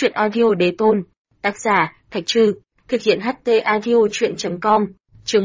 Chuyện audio đế tôn. Tác giả, Thạch Trư. Thực hiện HT audio chuyện.com. Chương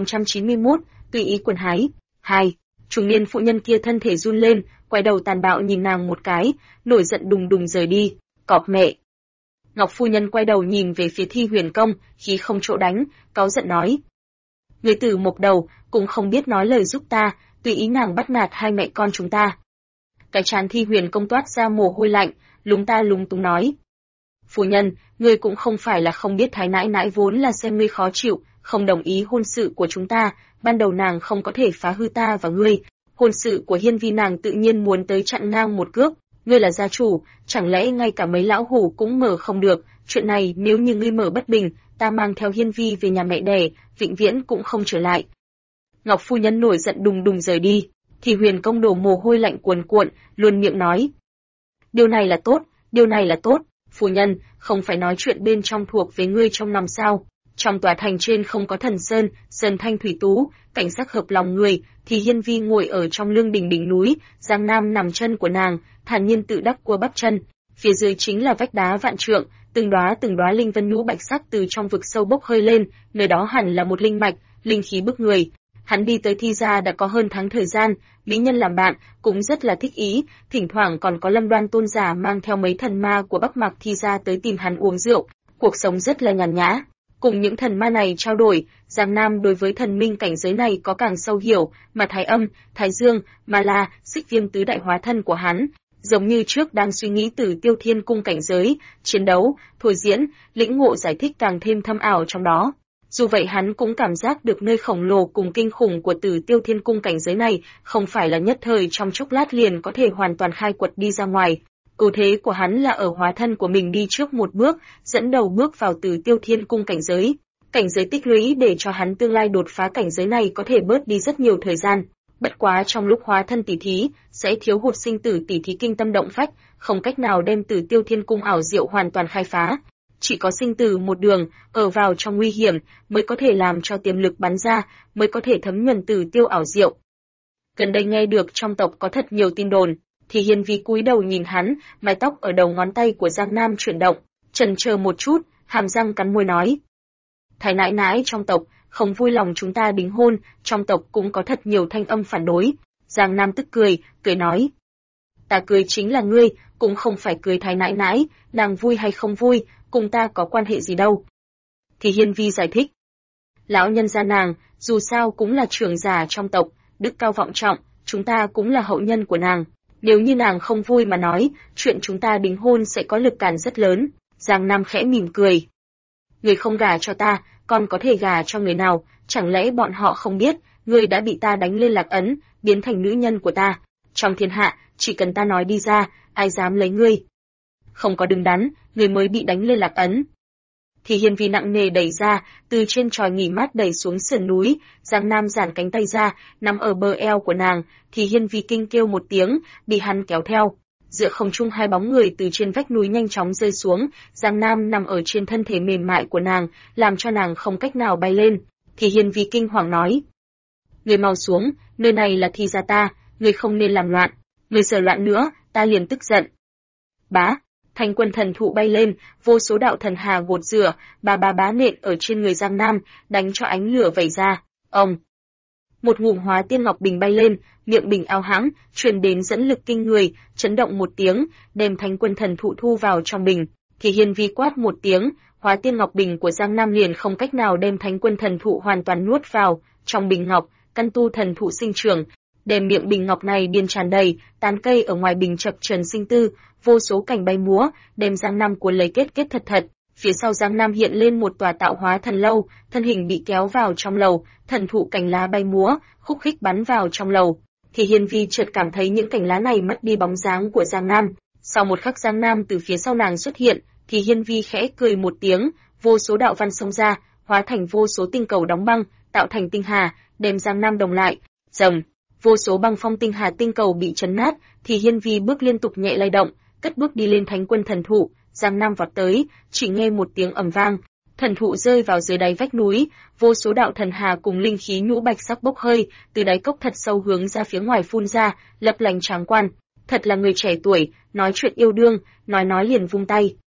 1091, tùy ý quần hái. 2. Trung niên phụ nhân kia thân thể run lên, quay đầu tàn bạo nhìn nàng một cái, nổi giận đùng đùng rời đi. Cọp mẹ. Ngọc phu nhân quay đầu nhìn về phía Thi Huyền Công, khí không chỗ đánh, cáu giận nói: người tử mộc đầu, cũng không biết nói lời giúp ta, tùy ý nàng bắt nạt hai mẹ con chúng ta. Cái trán Thi Huyền Công toát ra mồ hôi lạnh, lúng ta lúng túng nói: phu nhân, ngươi cũng không phải là không biết thái nãi nãi vốn là xem ngươi khó chịu, không đồng ý hôn sự của chúng ta, ban đầu nàng không có thể phá hư ta và ngươi, hôn sự của Hiên Vi nàng tự nhiên muốn tới chặn ngang một cước, ngươi là gia chủ, chẳng lẽ ngay cả mấy lão hủ cũng mở không được, chuyện này nếu như ngươi mở bất bình, ta mang theo Hiên Vi về nhà mẹ đẻ, vĩnh viễn cũng không trở lại. Ngọc phu nhân nổi giận đùng đùng rời đi, thì Huyền Công đổ mồ hôi lạnh cuồn cuộn, luôn miệng nói: điều này là tốt, điều này là tốt. Phu nhân, không phải nói chuyện bên trong thuộc về ngươi trong lòng sao? Trong tòa thành trên không có thần sơn, sơn thanh thủy tú, cảnh sắc hợp lòng người, thì Hiên Vi ngồi ở trong lương đình đỉnh núi, Giang Nam nằm chân của nàng, thản nhiên tự đắc cua bắp chân. Phía dưới chính là vách đá vạn trượng, từng đóa linh vân nhũ bạch sắc từ trong vực sâu bốc hơi lên, nơi đó hẳn là một linh mạch, linh khí bức người. Hắn đi tới Thi gia đã có hơn tháng thời gian, mỹ nhân làm bạn, cũng rất là thích ý, thỉnh thoảng còn có Lâm Đoan tôn giả mang theo mấy thần ma của Bắc Mạc Thi gia tới tìm hắn uống rượu, cuộc sống rất là nhàn nhã. Cùng những thần ma này trao đổi, Giang Nam đối với thần minh cảnh giới này có càng sâu hiểu, mà Thái Âm, Thái Dương, Ma La, Xích Viêm tứ đại hóa thân của hắn, giống như trước đang suy nghĩ Tử Tiêu Thiên Cung cảnh giới, chiến đấu, thôi diễn, lĩnh ngộ giải thích càng thêm thâm ảo trong đó. Dù vậy hắn cũng cảm giác được nơi khổng lồ cùng kinh khủng của Tử Tiêu Thiên Cung cảnh giới này, không phải là nhất thời trong chốc lát liền có thể hoàn toàn khai quật đi ra ngoài. Ưu thế của hắn là ở hóa thân của mình đi trước một bước, dẫn đầu bước vào Tử Tiêu Thiên Cung cảnh giới. Cảnh giới tích lũy để cho hắn tương lai đột phá cảnh giới này có thể bớt đi rất nhiều thời gian. Bất quá trong lúc hóa thân tỉ thí, sẽ thiếu hụt sinh tử tỉ thí kinh tâm động phách, không cách nào đem Tử Tiêu Thiên Cung ảo diệu hoàn toàn khai phá. Chỉ có sinh tử một đường, ở vào trong nguy hiểm, mới có thể làm cho tiềm lực bắn ra, mới có thể thấm nhuần Tử Tiêu ảo diệu. Gần đây nghe được trong tộc có thật nhiều tin đồn, thì Hiên Vi cúi đầu nhìn hắn, mái tóc ở đầu ngón tay của Giang Nam chuyển động, chần chờ một chút, hàm răng cắn môi nói: thái nãi nãi trong tộc không vui lòng chúng ta đính hôn, trong tộc cũng có thật nhiều thanh âm phản đối. Giang Nam tức cười nói: ta cười chính là ngươi, cũng không phải cười thái nãi nãi, nàng vui hay không vui, cùng ta có quan hệ gì đâu. Thì Hiên Vi giải thích: lão nhân gia nàng, dù sao cũng là trưởng giả trong tộc, đức cao vọng trọng, chúng ta cũng là hậu nhân của nàng. Nếu như nàng không vui mà nói, chuyện chúng ta đính hôn sẽ có lực cản rất lớn. Giang Nam khẽ mỉm cười: người không gả cho ta, còn có thể gả cho người nào, chẳng lẽ bọn họ không biết, người đã bị ta đánh lên lạc ấn, biến thành nữ nhân của ta. Trong thiên hạ, chỉ cần ta nói đi ra, ai dám lấy ngươi. Không có đứng đắn, người mới bị đánh lên lạc ấn. Thì Hiên Vi nặng nề đẩy ra, từ trên chòi nghỉ mát đẩy xuống sườn núi, Giang Nam giãn cánh tay ra, nằm ở bờ eo của nàng, thì Hiên Vi kinh kêu một tiếng, bị hắn kéo theo. Giữa không trung hai bóng người từ trên vách núi nhanh chóng rơi xuống, Giang Nam nằm ở trên thân thể mềm mại của nàng, làm cho nàng không cách nào bay lên. Thì Hiên Vi kinh hoàng nói: người mau xuống, nơi này là Thi gia ta, người không nên làm loạn, người sợ loạn nữa, ta liền tức giận. Bá, Thanh Quân thần thụ bay lên, vô số đạo thần hà gột rửa, bá nện ở trên người Giang Nam, đánh cho ánh lửa vẩy ra. Ông, một ngụm hóa tiên ngọc bình bay lên, miệng bình ao hãng, truyền đến dẫn lực kinh người, chấn động một tiếng, đem Thanh Quân thần thụ thu vào trong bình. Thì Hiên Vi quát một tiếng, hóa tiên ngọc bình của Giang Nam liền không cách nào đem Thanh Quân thần thụ hoàn toàn nuốt vào. Trong bình ngọc, căn tu thần thụ sinh trưởng, đem miệng bình ngọc này điên tràn đầy, tán cây ở ngoài bình chập chờn sinh tư, vô số cành bay múa, đem Giang Nam cuốn lấy kết thật. Phía sau Giang Nam hiện lên một tòa tạo hóa thần lâu, thân hình bị kéo vào trong lầu, thần thụ cành lá bay múa, khúc khích bắn vào trong lầu. Thì Hiên Vi chợt cảm thấy những cành lá này mất đi bóng dáng của Giang Nam. Sau một khắc Giang Nam từ phía sau nàng xuất hiện, thì Hiên Vi khẽ cười một tiếng, vô số đạo văn xông ra, hóa thành vô số tinh cầu đóng băng, tạo thành tinh hà, đem Giang Nam đồng lại. Rầm, vô số băng phong tinh hà tinh cầu bị chấn nát, thì Hiên Vi bước liên tục nhẹ lay động, cất bước đi lên Thánh Quân thần thụ. Giang Nam vọt tới, chỉ nghe một tiếng ầm vang, thần thụ rơi vào dưới đáy vách núi, vô số đạo thần hà cùng linh khí nhũ bạch sắc bốc hơi, từ đáy cốc thật sâu hướng ra phía ngoài phun ra, lấp lánh tráng quan. Thật là người trẻ tuổi, nói chuyện yêu đương, nói liền vung tay.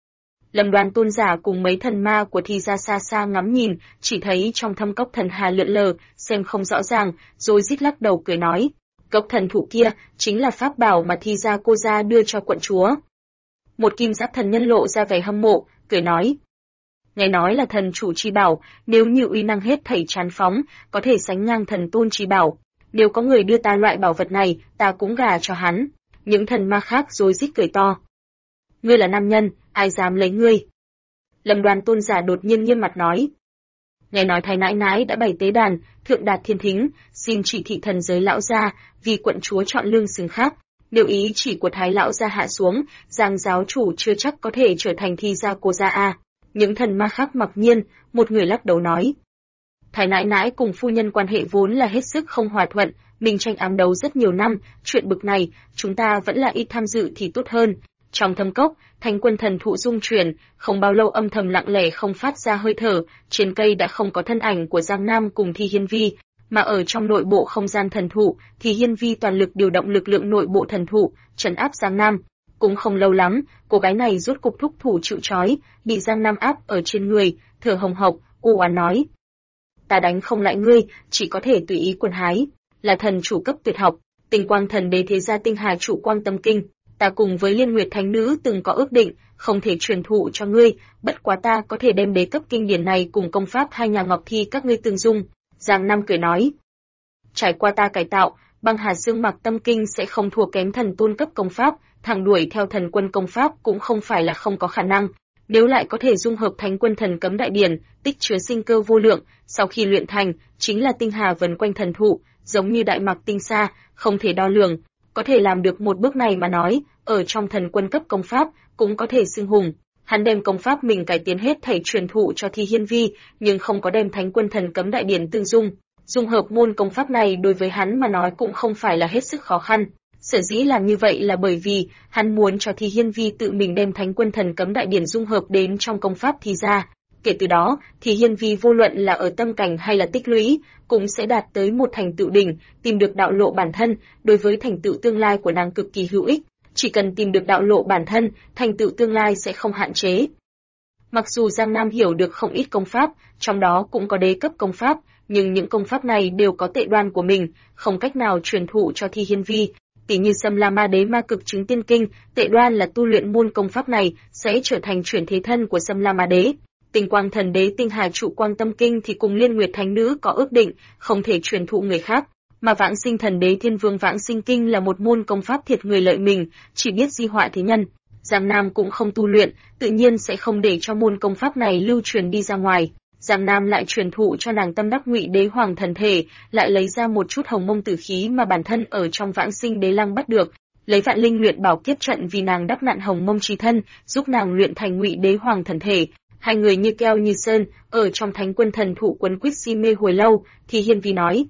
Lâm Đoan tôn giả cùng mấy thần ma của Thi gia xa xa ngắm nhìn, chỉ thấy trong thâm cốc thần hà lượn lờ, xem không rõ ràng, rồi rít lắc đầu cười nói, cốc thần thụ kia chính là pháp bảo mà Thi gia cô gia đưa cho quận chúa. Một kim giáp thần nhân lộ ra vẻ hâm mộ, cười nói, nghe nói là thần chủ chi bảo, nếu như uy năng hết thảy tràn phóng, có thể sánh ngang thần tôn chi bảo. Nếu có người đưa ta loại bảo vật này, ta cũng gả cho hắn. Những thần ma khác rồi rít cười to. Ngươi là nam nhân, ai dám lấy ngươi? Lâm Đoan tôn giả đột nhiên nghiêm mặt nói. Nghe nói thái nãi nãi đã bày tế đàn, thượng đạt thiên thính, xin chỉ thị thần giới lão gia, vì quận chúa chọn lương xứng khác. Nếu ý chỉ của thái lão gia hạ xuống, Giang giáo chủ chưa chắc có thể trở thành Thi gia cô gia a. Những thần ma khác mặc nhiên, một người lắc đầu nói. Thái nãi nãi cùng phu nhân quan hệ vốn là hết sức không hòa thuận, mình tranh ám đấu rất nhiều năm, chuyện bực này, chúng ta vẫn là ít tham dự thì tốt hơn. Trong thâm cốc, Thánh Quân thần thụ rung chuyển, không bao lâu âm thầm lặng lẽ không phát ra hơi thở, trên cây đã không có thân ảnh của Giang Nam cùng Thi Hiên Vi, mà ở trong nội bộ không gian thần thụ, thì Hiên Vi toàn lực điều động lực lượng nội bộ thần thụ, trấn áp Giang Nam. Cũng không lâu lắm, cô gái này rốt cục thúc thủ chịu trói, bị Giang Nam áp ở trên người, thở hồng hộc, u oán nói: "Ta đánh không lại ngươi, chỉ có thể tùy ý quần hái, là thần chủ cấp tuyệt học, Tinh Quang Thần Đế thế gia tinh hà trụ quang tâm kinh, ta cùng với Liên Nguyệt Thánh Nữ từng có ước định, không thể truyền thụ cho ngươi, bất quá ta có thể đem đế cấp kinh điển này cùng công pháp hai nhà Ngọc Thi các ngươi tương dung." Giang Nam cười nói: "Trải qua ta cải tạo, Băng Hà Dương Mạc Tâm Kinh sẽ không thua kém thần tôn cấp công pháp, thẳng đuổi theo thần quân công pháp cũng không phải là không có khả năng. Nếu lại có thể dung hợp Thánh Quân Thần Cấm Đại Điển, tích chứa sinh cơ vô lượng, sau khi luyện thành, chính là tinh hà vần quanh thần thụ, giống như đại mạc tinh xa, không thể đo lường. Có thể làm được một bước này mà nói, ở trong thần quân cấp công pháp, cũng có thể xưng hùng." Hắn đem công pháp mình cải tiến hết thảy truyền thụ cho Thi Hiên Vi, nhưng không có đem Thánh Quân Thần Cấm Đại Điển tương dung. Dung hợp môn công pháp này đối với hắn mà nói cũng không phải là hết sức khó khăn. Sở dĩ làm như vậy là bởi vì hắn muốn cho Thi Hiên Vi tự mình đem Thánh Quân Thần Cấm Đại Điển dung hợp đến trong công pháp Thi gia. Kể từ đó, Thi Hiên Vi vô luận là ở tâm cảnh hay là tích lũy, cũng sẽ đạt tới một thành tựu đỉnh, tìm được đạo lộ bản thân, đối với thành tựu tương lai của nàng cực kỳ hữu ích. Chỉ cần tìm được đạo lộ bản thân, thành tựu tương lai sẽ không hạn chế. Mặc dù Giang Nam hiểu được không ít công pháp, trong đó cũng có đế cấp công pháp, nhưng những công pháp này đều có tệ đoan của mình, không cách nào truyền thụ cho Thi Hiên Vi. Tỷ như Sâm La Ma Đế Ma Cực Chứng Tiên Kinh, tệ đoan là tu luyện môn công pháp này sẽ trở thành chuyển thế thân của Sâm La Ma Đế. Tinh Quang Thần Đế Tinh Hà Trụ Quang Tâm Kinh thì cùng Liên Nguyệt Thánh Nữ có ước định, không thể truyền thụ người khác. Mà Vãng Sinh Thần Đế Thiên Vương Vãng Sinh Kinh là một môn công pháp thiệt người lợi mình, chỉ biết di họa thế nhân. Giang Nam cũng không tu luyện, tự nhiên sẽ không để cho môn công pháp này lưu truyền đi ra ngoài. Giang Nam lại truyền thụ cho nàng Tâm Đắc Ngụy Đế Hoàng thần thể, lại lấy ra một chút hồng mông tử khí mà bản thân ở trong Vãng Sinh Đế Lăng bắt được, lấy Vạn Linh luyện bảo kiếp trận vì nàng đắp nặn hồng mông chi thân, giúp nàng luyện thành Ngụy Đế Hoàng thần thể. Hai người như keo như sơn, ở trong Thánh Quân thần thụ quấn quýt si mê hồi lâu, thì Hiên Vi nói: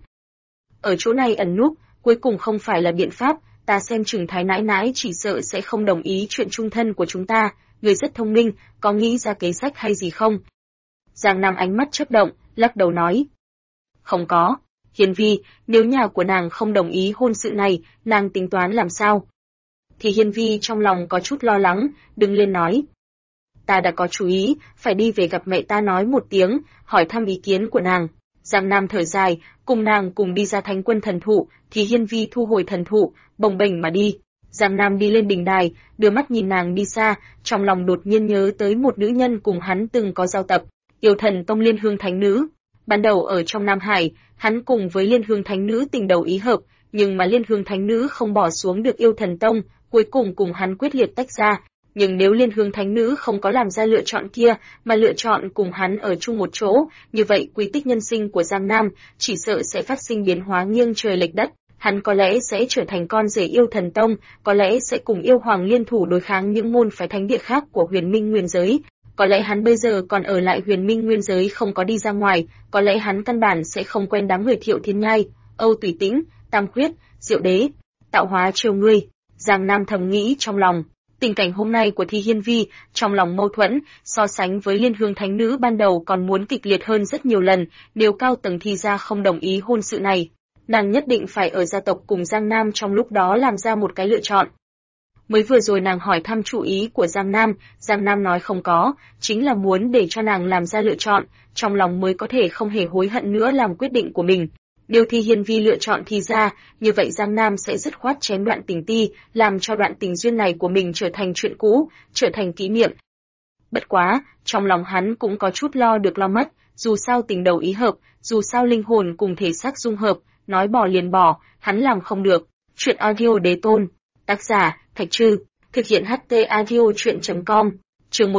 "Ở chỗ này ẩn núp, cuối cùng không phải là biện pháp, ta xem chừng Thái nãi nãi chỉ sợ sẽ không đồng ý chuyện chung thân của chúng ta, người rất thông minh, có nghĩ ra kế sách hay gì không?" Giang Nam ánh mắt chớp động, lắc đầu nói: "Không có. Hiên Vi, nếu nhà của nàng không đồng ý hôn sự này, nàng tính toán làm sao?" Thì Hiên Vi trong lòng có chút lo lắng, đứng lên nói: "Ta đã có chú ý, phải đi về gặp mẹ ta nói một tiếng, hỏi thăm ý kiến của nàng." Giang Nam thở dài, cùng nàng cùng đi ra Thánh Quân thần thụ, thì Hiên Vi thu hồi thần thụ, bồng bềnh mà đi. Giang Nam đi lên đỉnh đài, đưa mắt nhìn nàng đi xa, trong lòng đột nhiên nhớ tới một nữ nhân cùng hắn từng có giao tập, Yêu Thần Tông Liên Hương Thánh Nữ. Ban đầu ở trong Nam Hải, hắn cùng với Liên Hương Thánh Nữ tình đầu ý hợp, nhưng mà Liên Hương Thánh Nữ không bỏ xuống được Yêu Thần Tông, cuối cùng cùng hắn quyết liệt tách ra. Nhưng nếu Liên Hương Thánh Nữ không có làm ra lựa chọn kia, mà lựa chọn cùng hắn ở chung một chỗ, như vậy quy tích nhân sinh của Giang Nam chỉ sợ sẽ phát sinh biến hóa nghiêng trời lệch đất. Hắn có lẽ sẽ trở thành con rể Yêu Thần Tông, có lẽ sẽ cùng Yêu Hoàng liên thủ đối kháng những môn phái thánh địa khác của Huyền Minh Nguyên giới. Có lẽ hắn bây giờ còn ở lại Huyền Minh Nguyên giới không có đi ra ngoài, có lẽ hắn căn bản sẽ không quen đám người Thiệu Thiên Nhai, Âu Tùy Tĩnh, Tam Khuyết, Diệu Đế, tạo hóa chiêu ngươi. Giang Nam thầm nghĩ trong lòng. Tình cảnh hôm nay của Thi Hiên Vi, trong lòng mâu thuẫn, so sánh với Liên Hương Thánh Nữ ban đầu còn muốn kịch liệt hơn rất nhiều lần, nếu cao tầng Thi gia không đồng ý hôn sự này, nàng nhất định phải ở gia tộc cùng Giang Nam trong lúc đó làm ra một cái lựa chọn. Mới vừa rồi nàng hỏi thăm chủ ý của Giang Nam nói không có, chính là muốn để cho nàng làm ra lựa chọn, trong lòng mới có thể không hề hối hận nữa làm quyết định của mình. Nếu Thi Hiên Vi lựa chọn Thi gia, như vậy Giang Nam sẽ dứt khoát chém đoạn tình ti, làm cho đoạn tình duyên này của mình trở thành chuyện cũ, trở thành kỷ niệm. Bất quá, trong lòng hắn cũng có chút lo được lo mất, dù sao tình đầu ý hợp, dù sao linh hồn cùng thể xác dung hợp, nói bỏ liền bỏ, hắn làm không được. Chuyện audio đế tôn, tác giả, Thạch Trư, thực hiện HT audio chuyện.com, chương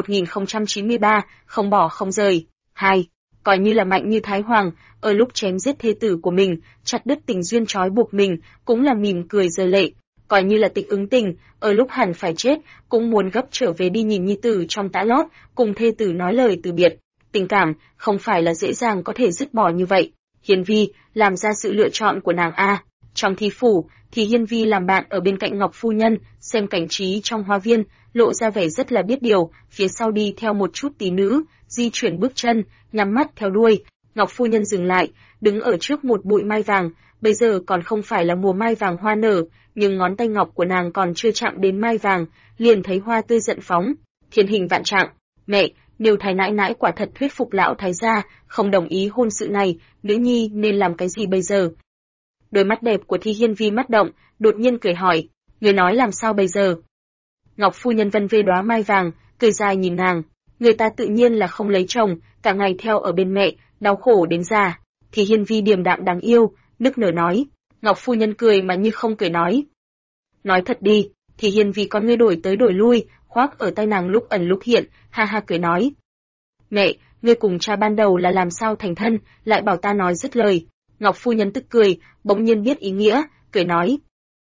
1093, không bỏ không rời. 2. Coi như là mạnh như Thái Hoàng, ở lúc chém giết thê tử của mình, chặt đứt tình duyên trói buộc mình, cũng là mỉm cười rơi lệ. Coi như là Tịch Ứng Tình, ở lúc hẳn phải chết, cũng muốn gấp trở về đi nhìn nhi tử trong tã lót, cùng thê tử nói lời từ biệt. Tình cảm, không phải là dễ dàng có thể dứt bỏ như vậy. Hiên Vi, làm ra sự lựa chọn của nàng a. Trong thi phủ, thì Hiên Vi làm bạn ở bên cạnh Ngọc Phu Nhân, xem cảnh trí trong hoa viên, lộ ra vẻ rất là biết điều, phía sau đi theo một chút tỷ nữ, di chuyển bước chân, nhắm mắt theo đuôi. Ngọc Phu Nhân dừng lại, đứng ở trước một bụi mai vàng, bây giờ còn không phải là mùa mai vàng hoa nở, nhưng ngón tay ngọc của nàng còn chưa chạm đến mai vàng, liền thấy hoa tươi giận phóng. Thiên hình vạn trạng, mẹ, nếu Thái nãi nãi quả thật thuyết phục lão thái gia, không đồng ý hôn sự này, nữ nhi nên làm cái gì bây giờ? Đôi mắt đẹp của Thi Hiên Vi mắt động, đột nhiên cười hỏi, người nói làm sao bây giờ? Ngọc Phu Nhân vân vê đóa mai vàng, cười dài nhìn nàng, người ta tự nhiên là không lấy chồng, cả ngày theo ở bên mẹ, đau khổ đến già. Thi Hiên Vi điềm đạm đáng yêu, nức nở nói. Ngọc Phu Nhân cười mà như không cười nói. Nói thật đi, Thi Hiên Vi con ngươi đổi tới đổi lui, khoác ở tay nàng lúc ẩn lúc hiện, ha ha cười nói. Mẹ, ngươi cùng cha ban đầu là làm sao thành thân, lại bảo ta nói dứt lời. Ngọc Phu Nhân tức cười, bỗng nhiên biết ý nghĩa, cười nói.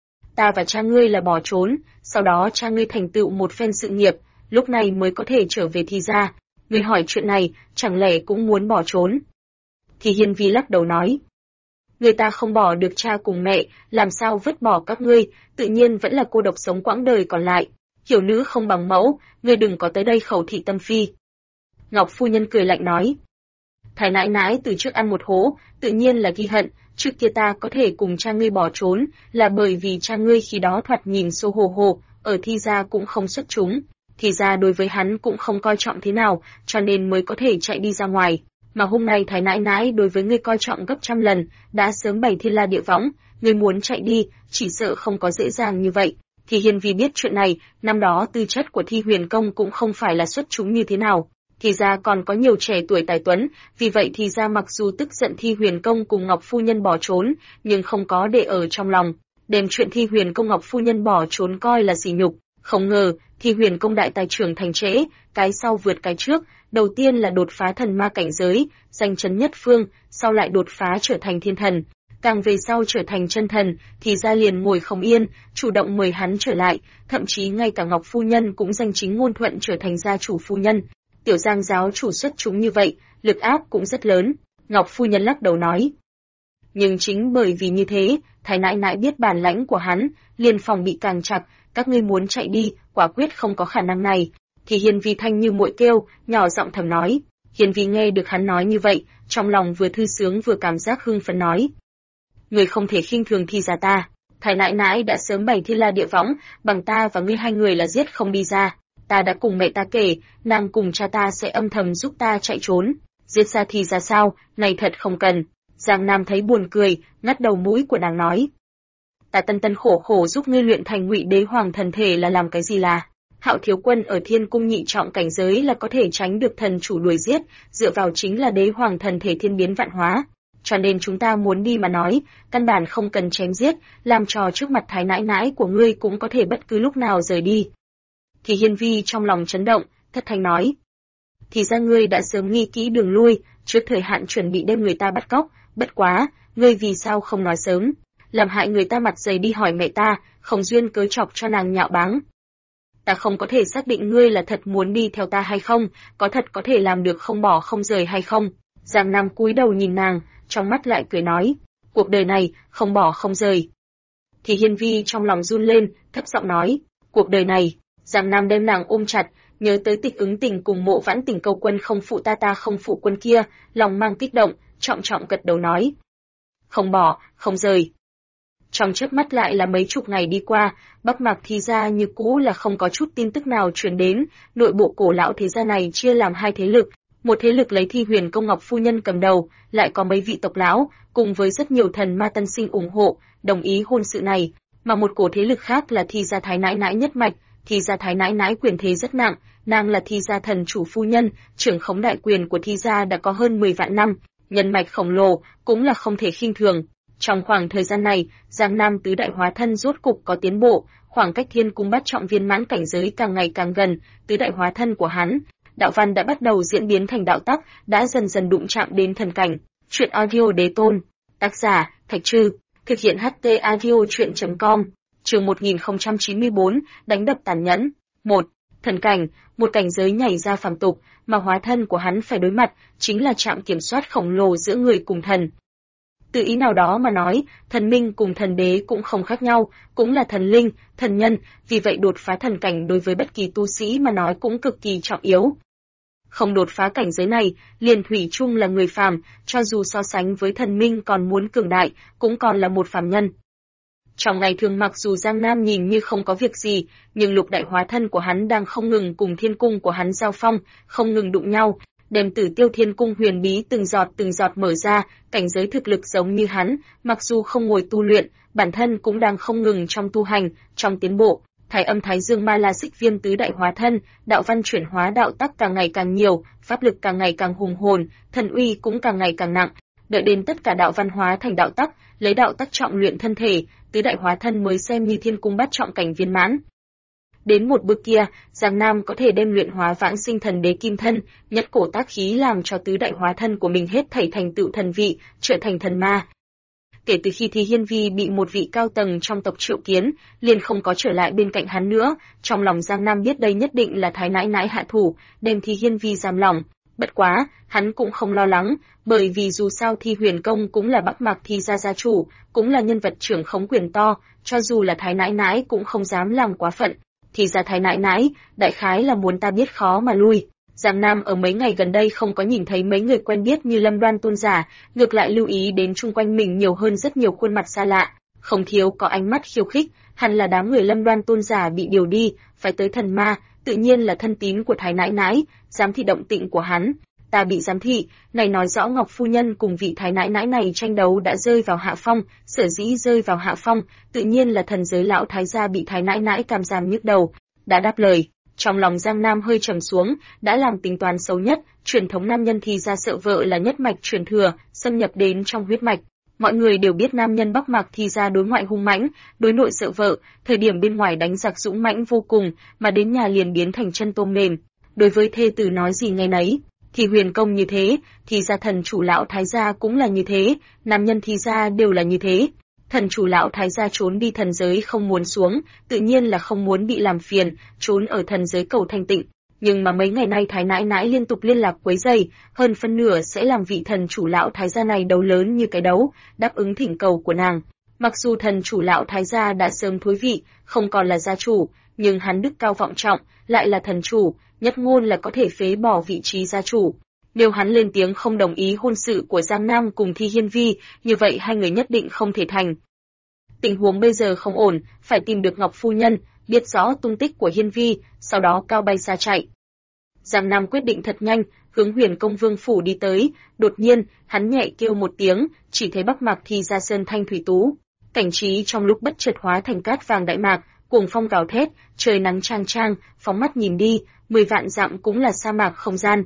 Ta và cha ngươi là bỏ trốn, sau đó cha ngươi thành tựu một phen sự nghiệp, lúc này mới có thể trở về Thi gia. Ngươi hỏi chuyện này, chẳng lẽ cũng muốn bỏ trốn? Thi Hiên Vi lắc đầu nói. Người ta không bỏ được cha cùng mẹ, làm sao vứt bỏ các ngươi, tự nhiên vẫn là cô độc sống quãng đời còn lại. Hiểu nữ không bằng mẫu, ngươi đừng có tới đây khẩu thị tâm phi. Ngọc Phu Nhân cười lạnh nói. Thái nãi nãi từ trước ăn một hố, tự nhiên là ghi hận, trước kia ta có thể cùng cha ngươi bỏ trốn, là bởi vì cha ngươi khi đó thoạt nhìn xô hồ hồ, ở Thi gia cũng không xuất chúng. Thì ra đối với hắn cũng không coi trọng thế nào, cho nên mới có thể chạy đi ra ngoài. Mà hôm nay Thái nãi nãi đối với ngươi coi trọng gấp trăm lần, đã sớm bày thiên la địa võng, ngươi muốn chạy đi, chỉ sợ không có dễ dàng như vậy. Thì Hiên Vi biết chuyện này, năm đó tư chất của Thi Huyền Công cũng không phải là xuất chúng như thế nào. Thì ra còn có nhiều trẻ tuổi tài tuấn, vì vậy thì ra mặc dù tức giận Thi Huyền Công cùng Ngọc Phu Nhân bỏ trốn, nhưng không có để ở trong lòng, đem chuyện Thi Huyền Công Ngọc Phu Nhân bỏ trốn coi là sỉ nhục. Không ngờ, Thi Huyền Công đại tài trưởng thành trễ, cái sau vượt cái trước, đầu tiên là đột phá thần ma cảnh giới, danh chấn nhất phương, sau lại đột phá trở thành thiên thần, càng về sau trở thành chân thần, thì ra liền ngồi không yên, chủ động mời hắn trở lại, thậm chí ngay cả Ngọc Phu Nhân cũng danh chính ngôn thuận trở thành gia chủ phu nhân. Tiểu Giang giáo chủ xuất chúng như vậy, lực áp cũng rất lớn. Ngọc Phu Nhân lắc đầu nói. Nhưng chính bởi vì như thế, Thái nãi nãi biết bản lãnh của hắn, liền phòng bị càng chặt, các ngươi muốn chạy đi, quả quyết không có khả năng này. Thì Hiên Vi thanh như muội kêu, nhỏ giọng thầm nói. Hiên Vi nghe được hắn nói như vậy, trong lòng vừa thư sướng vừa cảm giác hưng phấn nói. Người không thể khinh thường Thi gia ta. Thái nãi nãi đã sớm bày thiên la địa võng, bằng ta và ngươi hai người là giết không đi ra. Ta đã cùng mẹ ta kể, nàng cùng cha ta sẽ âm thầm giúp ta chạy trốn. Giết ra Thi gia sao, này thật không cần. Giang Nam thấy buồn cười, ngắt đầu mũi của nàng nói. Ta tân tân khổ khổ giúp ngươi luyện thành Ngụy Đế Hoàng thần thể là làm cái gì là? Hạo thiếu quân ở Thiên cung nhị trọng cảnh giới là có thể tránh được thần chủ đuổi giết, dựa vào chính là Đế Hoàng thần thể thiên biến vạn hóa. Cho nên chúng ta muốn đi mà nói, căn bản không cần chém giết, làm trò trước mặt Thái nãi nãi của ngươi cũng có thể bất cứ lúc nào rời đi. Thì Hiên Vi trong lòng chấn động, thất thanh nói. Thì ra ngươi đã sớm nghi kỹ đường lui, trước thời hạn chuẩn bị đem người ta bắt cóc, bất quá, ngươi vì sao không nói sớm, làm hại người ta mặt dày đi hỏi mẹ ta, không duyên cớ chọc cho nàng nhạo báng. Ta không có thể xác định ngươi là thật muốn đi theo ta hay không, có thật có thể làm được không bỏ không rời hay không. Giang Nam cúi đầu nhìn nàng, trong mắt lại cười nói, cuộc đời này, không bỏ không rời. Thì Hiên Vi trong lòng run lên, thấp giọng nói, cuộc đời này. Giang Nam đem nàng ôm chặt, nhớ tới Tịch Ứng Tình cùng Mộ Vãn Tình câu quân không phụ ta không phụ quân kia, lòng mang kích động, trọng trọng gật đầu nói. Không bỏ, không rời. Trong chớp mắt lại là mấy chục ngày đi qua, Bắc Mạc Thi gia như cũ là không có chút tin tức nào truyền đến. Nội bộ cổ lão thế gia này chia làm hai thế lực, một thế lực lấy Thi Huyền Công Ngọc phu nhân cầm đầu, lại có mấy vị tộc lão cùng với rất nhiều thần ma tân sinh ủng hộ, đồng ý hôn sự này, mà một cổ thế lực khác là Thi gia Thái Nãi Nãi nhất mạch. Thi gia Thái Nãi Nãi quyền thế rất nặng, nàng là Thi gia thần chủ phu nhân, trưởng khống đại quyền của Thi gia đã có hơn 10 vạn năm, nhân mạch khổng lồ cũng là không thể khinh thường. Trong khoảng thời gian này, Giang Nam tứ đại hóa thân rốt cục có tiến bộ, khoảng cách Thiên Cung bát trọng viên mãn cảnh giới càng ngày càng gần, tứ đại hóa thân của hắn, đạo văn đã bắt đầu diễn biến thành đạo tắc, đã dần dần đụng chạm đến thần cảnh. Truyện audio đế tôn, tác giả Thạch Trư, thực hiện HT audio truyện.com. Chương 1094, đánh đập tàn nhẫn. 1. Thần cảnh, một cảnh giới nhảy ra phàm tục, mà hóa thân của hắn phải đối mặt chính là trạm kiểm soát khổng lồ giữa người cùng thần. Từ ý nào đó mà nói, thần minh cùng thần đế cũng không khác nhau, cũng là thần linh, thần nhân, vì vậy đột phá thần cảnh đối với bất kỳ tu sĩ mà nói cũng cực kỳ trọng yếu. Không đột phá cảnh giới này, liền thủy chung là người phàm, cho dù so sánh với thần minh còn muốn cường đại, cũng còn là một phàm nhân. Trong ngày thường mặc dù Giang Nam nhìn như không có việc gì, nhưng lục đại hóa thân của hắn đang không ngừng cùng thiên cung của hắn giao phong, không ngừng đụng nhau, đem Tử Tiêu Thiên Cung huyền bí từng giọt mở ra, cảnh giới thực lực giống như hắn, mặc dù không ngồi tu luyện, bản thân cũng đang không ngừng trong tu hành, trong tiến bộ. Thái Âm Thái Dương Ma La Xích Viêm tứ đại hóa thân, đạo văn chuyển hóa đạo tắc càng ngày càng nhiều, pháp lực càng ngày càng hùng hồn, thần uy cũng càng ngày càng nặng. Đợi đến tất cả đạo văn hóa thành đạo tắc, lấy đạo tắc trọng luyện thân thể, tứ đại hóa thân mới xem như Thiên Cung bát trọng cảnh viên mãn. Đến một bước kia, Giang Nam có thể đem luyện hóa vãng sinh thần đế kim thân, nhất cổ tác khí làm cho tứ đại hóa thân của mình hết thảy thành tựu thần vị, trở thành thần ma. Kể từ khi Thi Hiên Vi bị một vị cao tầng trong tộc triệu kiến, liền không có trở lại bên cạnh hắn nữa, trong lòng Giang Nam biết đây nhất định là Thái Nãi Nãi hạ thủ, đem Thi Hiên Vi giam lỏng. Bất quá, hắn cũng không lo lắng, bởi vì dù sao Thi Huyền Công cũng là Bắc Mạc Thi gia gia chủ, cũng là nhân vật trưởng khống quyền to, cho dù là Thái Nãi Nãi cũng không dám làm quá phận. Thì ra Thái Nãi Nãi, đại khái là muốn ta biết khó mà lui. Giang Nam ở mấy ngày gần đây không có nhìn thấy mấy người quen biết như Lâm Đoan tôn giả, ngược lại lưu ý đến chung quanh mình nhiều hơn rất nhiều khuôn mặt xa lạ, không thiếu có ánh mắt khiêu khích, hẳn là đám người Lâm Đoan tôn giả bị điều đi, phải tới thần ma, tự nhiên là thân tín của Thái Nãi Nãi, giám thị động tĩnh của hắn. Ta bị giám thị, này nói rõ Ngọc phu nhân cùng vị Thái Nãi Nãi này tranh đấu đã rơi vào hạ phong, sở dĩ rơi vào hạ phong, tự nhiên là thần giới lão thái gia bị Thái Nãi Nãi cam giam nhức đầu, đã đáp lời. Trong lòng Giang Nam hơi trầm xuống, đã làm tính toán xấu nhất, truyền thống nam nhân Thi gia sợ vợ là nhất mạch truyền thừa, xâm nhập đến trong huyết mạch. Mọi người đều biết nam nhân Bắc Mạc Thi gia đối ngoại hung mãnh, đối nội sợ vợ, thời điểm bên ngoài đánh giặc dũng mãnh vô cùng, mà đến nhà liền biến thành chân tôm mềm. Đối với thê tử nói gì nghe nấy. Thì Huyền Công như thế, Thi gia thần chủ lão thái gia cũng là như thế, nam nhân Thi gia đều là như thế. Thần chủ lão thái gia trốn đi thần giới không muốn xuống, tự nhiên là không muốn bị làm phiền, trốn ở thần giới cầu thanh tịnh. Nhưng mà mấy ngày nay Thái Nãi Nãi liên tục liên lạc quấy rầy, hơn phân nửa sẽ làm vị thần chủ lão thái gia này đấu lớn như cái đấu, đáp ứng thỉnh cầu của nàng. Mặc dù thần chủ lão thái gia đã sớm thối vị, không còn là gia chủ, nhưng hắn đức cao vọng trọng, lại là thần chủ, nhất ngôn là có thể phế bỏ vị trí gia chủ. Nếu hắn lên tiếng không đồng ý hôn sự của Giang Nam cùng Thi Hiên Vi, như vậy hai người nhất định không thể thành. Tình huống bây giờ không ổn, phải tìm được Ngọc phu nhân, biết rõ tung tích của Hiên Vi, sau đó cao bay xa chạy. Giang Nam quyết định thật nhanh, hướng Huyền Công Vương phủ đi tới, đột nhiên, hắn nhẹ kêu một tiếng, chỉ thấy Bắc Mạc Thi gia sơn thanh thủy tú. Cảnh trí trong lúc bất chợt hóa thành cát vàng đại mạc, cuồng phong gào thét, trời nắng chang chang, phóng mắt nhìn đi, 10 vạn dặm cũng là sa mạc không gian.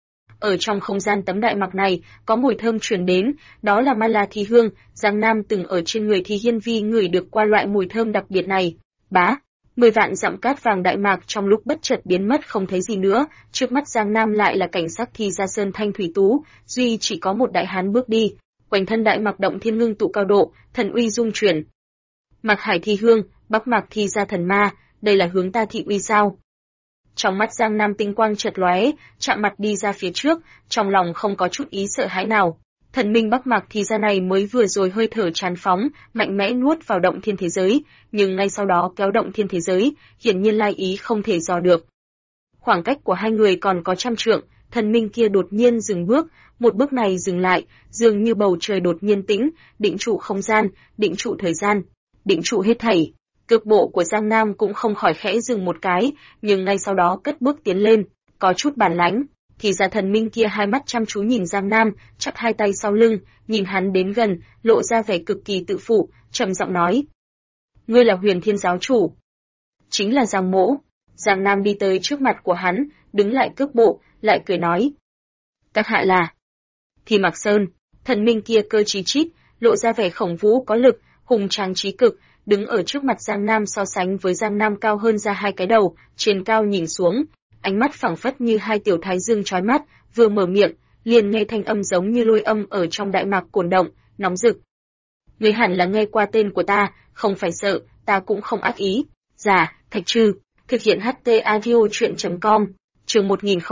Ở trong không gian tấm đại mạc này, có mùi thơm truyền đến, đó là ma la thi hương, Giang Nam từng ở trên người Thi Hiên Vi ngửi được qua loại mùi thơm đặc biệt này. Bá, 10 vạn dặm cát vàng đại mạc trong lúc bất chợt biến mất không thấy gì nữa, trước mắt Giang Nam lại là cảnh sắc Thi gia sơn thanh thủy tú, duy chỉ có một đại hán bước đi, quanh thân đại mạc động thiên ngưng tụ cao độ, thần uy dung chuyển. Mạc Hải Thi hương, Bắc Mạc Thi gia thần ma, đây là hướng ta thị uy sao? Trong mắt Giang Nam tinh quang chợt lóe, chạm mặt đi ra phía trước, trong lòng không có chút ý sợ hãi nào. Thần minh Bắc Mạc Thi gia này mới vừa rồi hơi thở tràn phóng, mạnh mẽ nuốt vào động thiên thế giới, nhưng ngay sau đó kéo động thiên thế giới, hiển nhiên lai ý không thể dò được. Khoảng cách của hai người còn có trăm trượng, thần minh kia đột nhiên dừng bước, một bước này dừng lại, dường như bầu trời đột nhiên tĩnh, định trụ không gian, định trụ thời gian, định trụ hết thảy. Cước bộ của Giang Nam cũng không khỏi khẽ dừng một cái, nhưng ngay sau đó cất bước tiến lên, có chút bản lãnh. Thì ra thần minh kia hai mắt chăm chú nhìn Giang Nam, chắp hai tay sau lưng, nhìn hắn đến gần, lộ ra vẻ cực kỳ tự phụ, trầm giọng nói: "Ngươi là Huyền Thiên giáo chủ?" "Chính là Giang mỗ." Giang Nam đi tới trước mặt của hắn, đứng lại cước bộ, lại cười nói: "Các hạ là?" "Thì Mạc Sơn." Thần minh kia cơ trí chít, lộ ra vẻ khổng vũ có lực, hùng tráng trí cực, đứng ở trước mặt Giang Nam so sánh với Giang Nam cao hơn ra hai cái đầu, trên cao nhìn xuống, ánh mắt phảng phất như hai tiểu thái dương chói mắt, vừa mở miệng, liền nghe thanh âm giống như lôi âm ở trong đại mạc cuồn động, nóng rực. "Ngươi hẳn là nghe qua tên của ta, không phải sợ, ta cũng không ác ý." Dạ, Thạch Trư, thực hiện HT Audio truyện.com, chương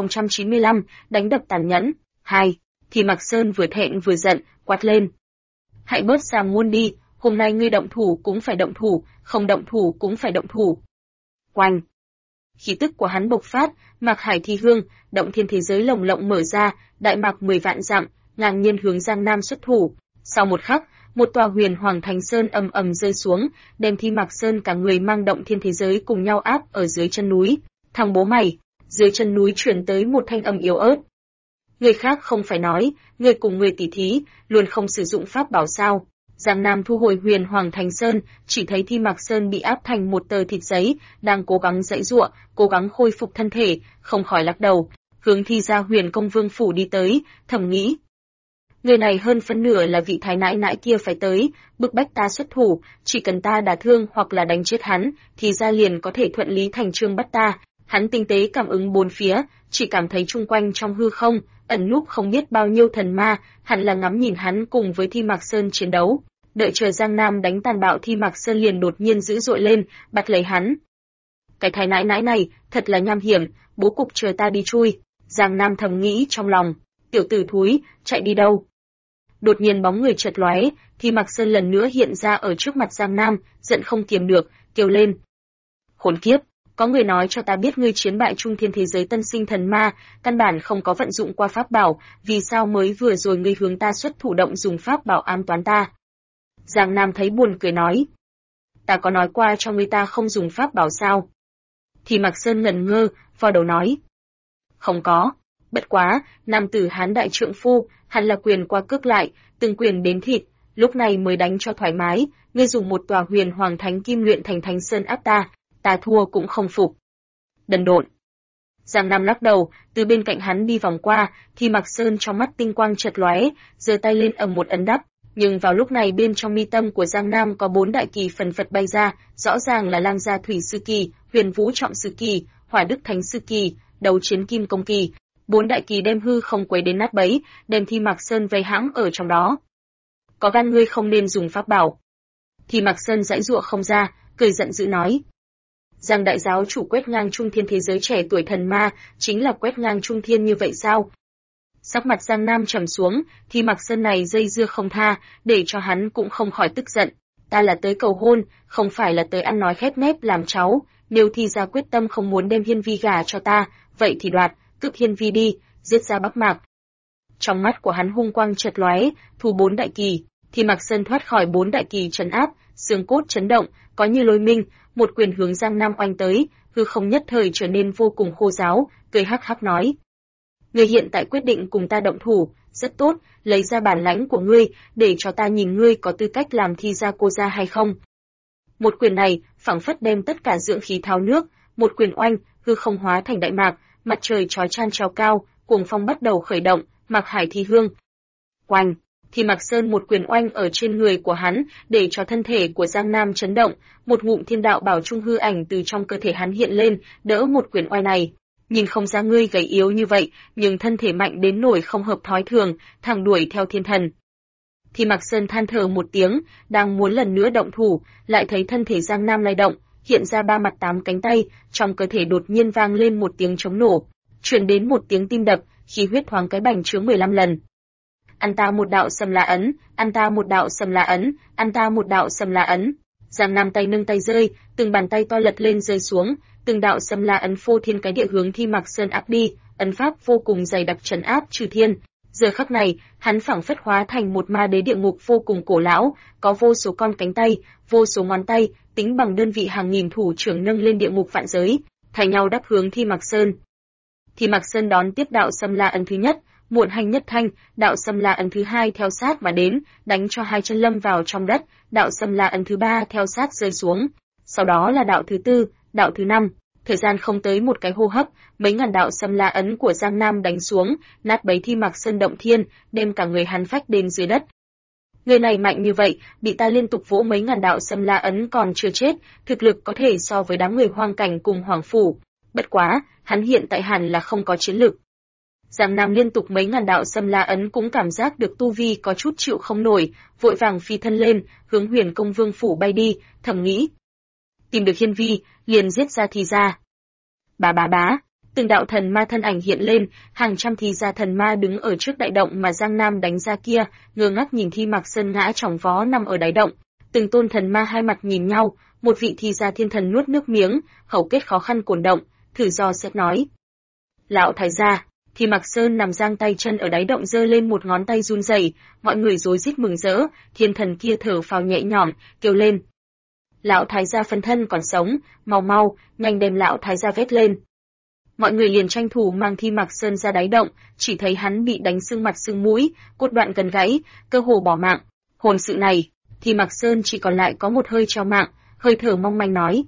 1095, đánh đập tàn nhẫn, 2. Thì Mạc Sơn vừa thẹn vừa giận, quát lên: "Hãy bớt sàm ngôn đi, hôm nay ngươi động thủ cũng phải động thủ, không động thủ cũng phải động thủ." Oanh! Khí tức của hắn bộc phát, Mạc Hải Thi Hương, động thiên thế giới lồng lộng mở ra, đại mạc 10 vạn dặm, ngang nhiên hướng Giang Nam xuất thủ. Sau một khắc, một tòa Huyền Hoàng Thành Sơn ầm ầm rơi xuống, đem Thi Mạc Sơn cả người mang động thiên thế giới cùng nhau áp ở dưới chân núi. Thằng bố mày! Dưới chân núi truyền tới một thanh âm yếu ớt. "Người khác không phải nói, người cùng người tỉ thí, luôn không sử dụng pháp bảo sao?" Giang Nam thu hồi Huyền Hoàng Thành Sơn, chỉ thấy Thi Mạc Sơn bị áp thành một tờ thịt giấy, đang cố gắng giãy giụa, cố gắng khôi phục thân thể, không khỏi lắc đầu, hướng Thi gia Huyền Công Vương phủ đi tới, thầm nghĩ: người này hơn phân nửa là vị thái nãi nãi kia phải tới, bức bách ta xuất thủ, chỉ cần ta đả thương hoặc là đánh chết hắn, thì gia liền có thể thuận lý thành chương bắt ta. Hắn tinh tế cảm ứng bốn phía, chỉ cảm thấy chung quanh trong hư không ẩn núp không biết bao nhiêu thần ma, hẳn là ngắm nhìn hắn cùng với Thi Mạc Sơn chiến đấu. Đợi chờ Giang Nam đánh tàn bạo, Thi Mạc Sơn liền đột nhiên dữ dội lên, bắt lấy hắn. Cái thái nãi nãi này, thật là nham hiểm, bố cục chờ ta đi chui. Giang Nam thầm nghĩ trong lòng, tiểu tử thúi, chạy đi đâu? Đột nhiên bóng người chợt lóe, Thi Mạc Sơn lần nữa hiện ra ở trước mặt Giang Nam, giận không kiềm được, kêu lên: khốn kiếp! Có người nói cho ta biết ngươi chiến bại trung thiên thế giới tân sinh thần ma, căn bản không có vận dụng qua pháp bảo, vì sao mới vừa rồi ngươi hướng ta xuất thủ động dùng pháp bảo ám toán ta? Giang Nam thấy buồn cười nói: ta có nói qua cho ngươi ta không dùng pháp bảo sao? Thì Mạc Sơn ngẩn ngơ, vò đầu nói: không có. Bất quá, nam tử Hán đại trượng phu, hẳn là quyền qua cước lại, từng quyền đến thịt, lúc này mới đánh cho thoải mái, ngươi dùng một tòa Huyền Hoàng Thánh Kim luyện thành Thánh Sơn áp ta thua cũng không phục. Đần độn. Giang Nam lắc đầu, từ bên cạnh hắn đi vòng qua, thì Mạc Sơn trong mắt tinh quang chợt lóe, giơ tay lên ầm một ấn đắp, nhưng vào lúc này bên trong mi tâm của Giang Nam có 4 đại kỳ phần phật bay ra, rõ ràng là Lang Gia Thủy Sư Kỳ, Huyền Vũ Trọng Sư Kỳ, Hỏa Đức Thánh Sư Kỳ, Đấu Chiến Kim Công Kỳ. 4 đại kỳ đem hư không quấy đến nát bấy, đem Thi Mạc Sơn vây hãm ở trong đó. Có gan ngươi không nên dùng pháp bảo. Thi Mạc Sơn giãy giụa không ra, cười giận dữ nói: Giang đại giáo chủ quét ngang trung thiên thế giới trẻ tuổi thần ma, chính là quét ngang trung thiên như vậy sao? Sắc mặt Giang Nam trầm xuống, Thi Mạc Sơn này dây dưa không tha, để cho hắn cũng không khỏi tức giận. Ta là tới cầu hôn, không phải là tới ăn nói khép nép làm cháu, nếu Thi gia quyết tâm không muốn đem Hiên Vi gả cho ta, vậy thì đoạt, cướp Hiên Vi đi, giết ra Bắc Mạc. Trong mắt của hắn hung quang chợt lóe, thu 4 đại kỳ, Thi Mạc Sơn thoát khỏi 4 đại kỳ trấn áp, xương cốt chấn động, có như lôi minh, một quyền hướng Giang Nam oanh tới, hư không nhất thời trở nên vô cùng khô ráo, cười hắc hắc nói: ngươi hiện tại quyết định cùng ta động thủ, rất tốt, lấy ra bản lãnh của ngươi, để cho ta nhìn ngươi có tư cách làm Thi gia cô gia hay không. Một quyền này, phảng phất đem tất cả dưỡng khí tháo nước, một quyền oanh, hư không hóa thành đại mạc, mặt trời chói chan treo cao, cuồng phong bắt đầu khởi động, Mạc Hải Thi Hương. Oanh! Thì Mạc Sơn một quyền oanh ở trên người của hắn, để cho thân thể của Giang Nam chấn động, một ngụm thiên đạo bảo trung hư ảnh từ trong cơ thể hắn hiện lên, đỡ một quyền oanh này. Nhìn không ra ngươi gầy yếu như vậy, nhưng thân thể mạnh đến nỗi không hợp thói thường, thẳng đuổi theo thiên thần. Thì Mạc Sơn than thở một tiếng, đang muốn lần nữa động thủ, lại thấy thân thể Giang Nam lay động, hiện ra 3 mặt 8 cánh tay, trong cơ thể đột nhiên vang lên một tiếng trống nổ, truyền đến một tiếng tim đập, khí huyết thoáng cái bành trướng 15 lần. Ăn ta một đạo Sầm La ấn, ăn ta một đạo Sầm La ấn, ăn ta một đạo Sầm La ấn. Giang Nam tay nâng tay rơi, từng bàn tay to lật lên rơi xuống, từng đạo Sầm La ấn phô thiên cái địa hướng Thi Mạc Sơn áp đi, ấn pháp vô cùng dày đặc trấn áp chư thiên. Giờ khắc này, hắn phảng phất hóa thành một ma đế địa ngục vô cùng cổ lão, có vô số con cánh tay, vô số ngón tay, tính bằng đơn vị hàng nghìn thủ trưởng nâng lên địa ngục vạn giới, thay nhau đáp hướng Thi Mạc Sơn. Thi Mạc Sơn đón tiếp đạo Xâm La ấn thứ nhất, muộn hành nhất thanh, đạo Xâm La ấn thứ hai theo sát mà đến, đánh cho hai chân lâm vào trong đất, đạo Xâm La ấn thứ ba theo sát rơi xuống. Sau đó là đạo thứ tư, đạo thứ năm. Thời gian không tới một cái hô hấp, mấy ngàn đạo Xâm La ấn của Giang Nam đánh xuống, nát bấy Thi Mạc Sơn động thiên, đem cả người hắn phách đến dưới đất. Người này mạnh như vậy, bị ta liên tục vỗ mấy ngàn đạo Xâm La ấn còn chưa chết, thực lực có thể so với đám người hoang cảnh cùng hoàng phủ. Bất quá, hắn hiện tại hẳn là không có chiến lực. Giang Nam liên tục mấy ngàn đạo Xâm La ấn cũng cảm giác được tu vi có chút chịu không nổi, vội vàng phi thân lên, hướng Huyền Công Vương phủ bay đi, thầm nghĩ: tìm được Hiên Vi, liền giết ra Thi gia. Bá bá bá, từng đạo thần ma thân ảnh hiện lên, hàng trăm Thi gia thần ma đứng ở trước đại động mà Giang Nam đánh ra kia, ngơ ngác nhìn Thi Mạc Sơn ngã chỏng vó nằm ở đáy động. Từng tôn thần ma hai mặt nhìn nhau, một vị Thi gia thiên thần nuốt nước miếng, hầu kết khó khăn cuồn động, thử do xét nói: lão thái gia. Thi Mạc Sơn nằm giang tay chân ở đáy động giơ lên một ngón tay run rẩy, mọi người rối rít mừng rỡ, thiên thần kia thở phào nhẹ nhõm, kêu lên: lão thái gia phân thân còn sống, mau mau, nhanh đem lão thái gia vét lên. Mọi người liền tranh thủ mang Thi Mạc Sơn ra đáy động, chỉ thấy hắn bị đánh sưng mặt sưng mũi, cốt đoạn gần gãy, cơ hồ bỏ mạng. Hồn sự này, Thi Mạc Sơn chỉ còn lại có một hơi treo mạng, hơi thở mong manh nói: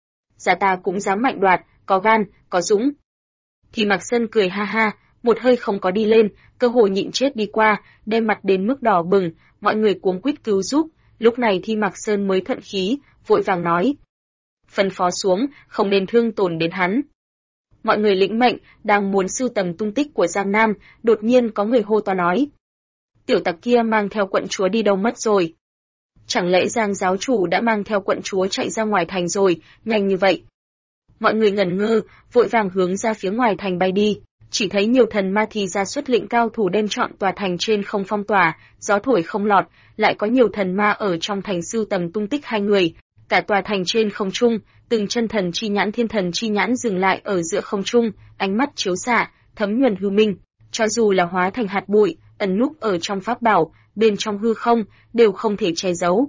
dạ ta cũng dám mạnh đoạt, có gan, có dũng. Thi Mạc Sơn cười ha ha, một hơi không có đi lên, cơ hồ nhịn chết đi qua, đem mặt đến mức đỏ bừng, mọi người cuống quýt cứu giúp. Lúc này Thi Mạc Sơn mới thuận khí, vội vàng nói: phân phó xuống, không nên thương tổn đến hắn. Mọi người lĩnh mệnh, đang muốn sưu tầm tung tích của Giang Nam, đột nhiên có người hô to nói: tiểu tặc kia mang theo quận chúa đi đâu mất rồi? Chẳng lẽ Giang giáo chủ đã mang theo quận chúa chạy ra ngoài thành rồi, nhanh như vậy? Mọi người ngẩn ngơ, vội vàng hướng ra phía ngoài thành bay đi. Chỉ thấy nhiều thần ma Thi gia xuất lĩnh cao thủ đem trọn tòa thành trên không phong tỏa, gió thổi không lọt, lại có nhiều thần ma ở trong thành sưu tầm tung tích hai người. Cả tòa thành trên không trung, từng chân thần chi nhãn thiên thần chi nhãn dừng lại ở giữa không trung, ánh mắt chiếu xạ, thấm nhuần hư minh, cho dù là hóa thành hạt bụi, ẩn núp ở trong pháp bảo, bên trong hư không, đều không thể che giấu.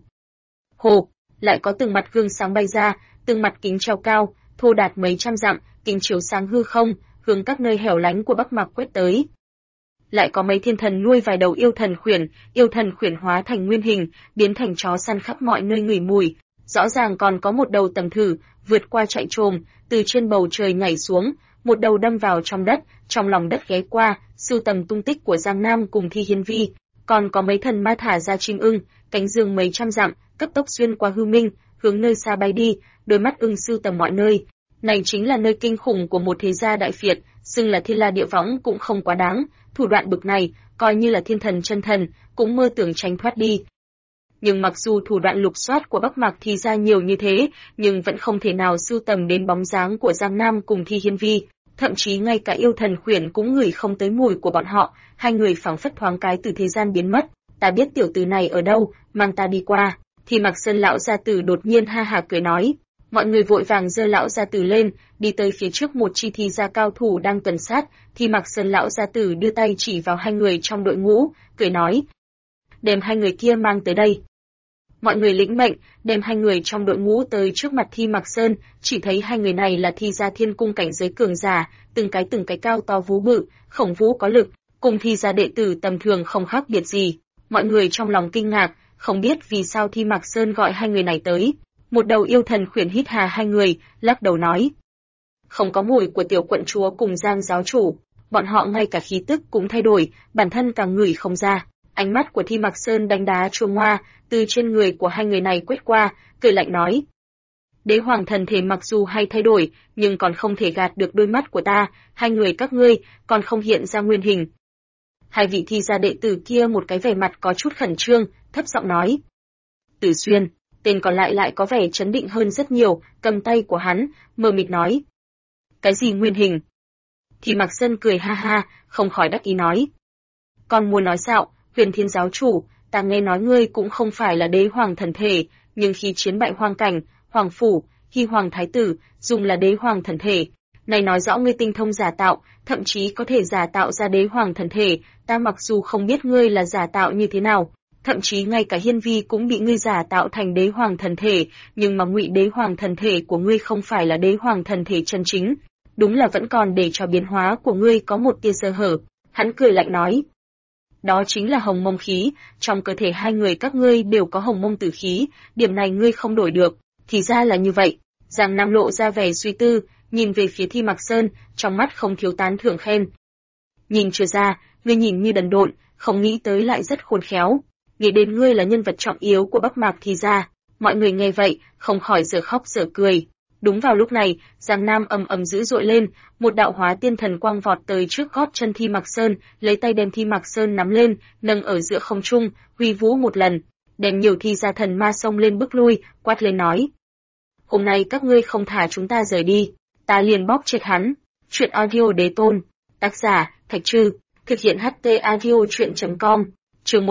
Hồ, lại có từng mặt gương sáng bay ra, từng mặt kính treo cao, thô đạt mấy trăm dặm, kính chiếu sáng hư không, hướng các nơi hẻo lánh của Bắc Mạc quét tới. Lại có mấy thiên thần nuôi vài đầu yêu thần khuyển hóa thành nguyên hình, biến thành chó săn khắp mọi nơi ngửi mùi. Rõ ràng còn có một đầu tầm thử, vượt qua chạy trồm, từ trên bầu trời nhảy xuống, một đầu đâm vào trong đất, trong lòng đất ghé qua, sưu tầm tung tích của Giang Nam cùng Thi Hiên Vi. Còn có mấy thần ma thả ra chim ưng, cánh dương mấy trăm dặm, cấp tốc xuyên qua hư minh, hướng nơi xa bay đi, đôi mắt ưng sưu tầm mọi nơi. Này chính là nơi kinh khủng của một thế gia đại phiệt, xưng là thiên la địa võng cũng không quá đáng, thủ đoạn bực này, coi như là thiên thần chân thần, cũng mơ tưởng tránh thoát đi. Nhưng mặc dù thủ đoạn lục soát của Bắc Mạc Thi gia nhiều như thế, nhưng vẫn không thể nào sưu tầm đến bóng dáng của Giang Nam cùng Thi Hiên Vi, thậm chí ngay cả yêu thần khuyển cũng ngửi không tới mùi của bọn họ, hai người phảng phất thoáng cái từ thế gian biến mất. Ta biết tiểu tử này ở đâu, mang ta đi qua. Thì Mạc Sơn lão gia tử đột nhiên ha hả cười nói. Mọi người vội vàng giơ lão gia tử lên, đi tới phía trước một chi Thi gia cao thủ đang tuần sát. Thì Mạc Sơn lão gia tử đưa tay chỉ vào hai người trong đội ngũ, cười nói: đem hai người kia mang tới đây. Mọi người lĩnh mệnh, đem hai người trong đội ngũ tới trước mặt Thi Mạc Sơn, chỉ thấy hai người này là Thi gia thiên cung cảnh giới cường giả, từng cái cao to vú bự, khổng vũ có lực, cùng Thi gia đệ tử tầm thường không khác biệt gì. Mọi người trong lòng kinh ngạc, không biết vì sao Thi Mạc Sơn gọi hai người này tới. Một đầu yêu thần khuyển hít hà hai người, lắc đầu nói: không có mùi của tiểu quận chúa cùng Giang giáo chủ, bọn họ ngay cả khí tức cũng thay đổi, bản thân càng ngửi không ra. Ánh mắt của Thi Mạc Sơn đánh đá chuông hoa, từ trên người của hai người này quét qua, cười lạnh nói: đế hoàng thần thể mặc dù hay thay đổi, nhưng còn không thể gạt được đôi mắt của ta, hai người các ngươi còn không hiện ra nguyên hình. Hai vị Thi gia đệ tử kia một cái vẻ mặt có chút khẩn trương, thấp giọng nói: Tử Xuyên. Tên còn lại có vẻ chấn định hơn rất nhiều, cầm tay của hắn, mờ mịt nói: cái gì nguyên hình? Thi Mạc Sơn cười ha ha, không khỏi đắc ý nói: con muốn nói xạo, Huyền Thiên giáo chủ, ta nghe nói ngươi cũng không phải là đế hoàng thần thể, nhưng khi chiến bại hoang cảnh, hoàng phủ, Hy hoàng thái tử, dùng là đế hoàng thần thể, Này nói rõ ngươi tinh thông giả tạo, thậm chí có thể giả tạo ra đế hoàng thần thể, ta mặc dù không biết ngươi là giả tạo như thế nào, thậm chí ngay cả hiên vi cũng bị ngươi giả tạo thành đế hoàng thần thể, nhưng mà ngụy đế hoàng thần thể của ngươi không phải là đế hoàng thần thể chân chính, đúng là vẫn còn để cho biến hóa của ngươi có một tia sơ hở. Hắn cười lạnh nói, đó chính là hồng mông khí, trong cơ thể hai người các ngươi đều có hồng mông tử khí, điểm này ngươi không đổi được. Thì ra là như vậy. Giang Nam lộ ra vẻ suy tư, nhìn về phía Thi Mạc Sơn, trong mắt không thiếu tán thưởng khen. Nhìn chưa ra, ngươi nhìn như đần độn, không nghĩ tới lại rất khôn khéo. Nghĩ đến ngươi là nhân vật trọng yếu của Bắc Mạc thì ra. Mọi người nghe vậy, không khỏi dở khóc dở cười. Đúng vào lúc này, Giang Nam ầm ầm dữ dội lên, một đạo hóa tiên thần quang vọt tới trước gót chân Thi Mạc Sơn, lấy tay đem Thi Mạc Sơn nắm lên, nâng ở giữa không trung, huy vũ một lần, đem nhiều thi gia thần ma xông lên bước lui, quát lên nói: "Hôm nay các ngươi không thả chúng ta rời đi, ta liền bóp chết hắn." Truyện audio đế tôn, tác giả Thạch Trư, thực hiện HT audio truyện.com, chương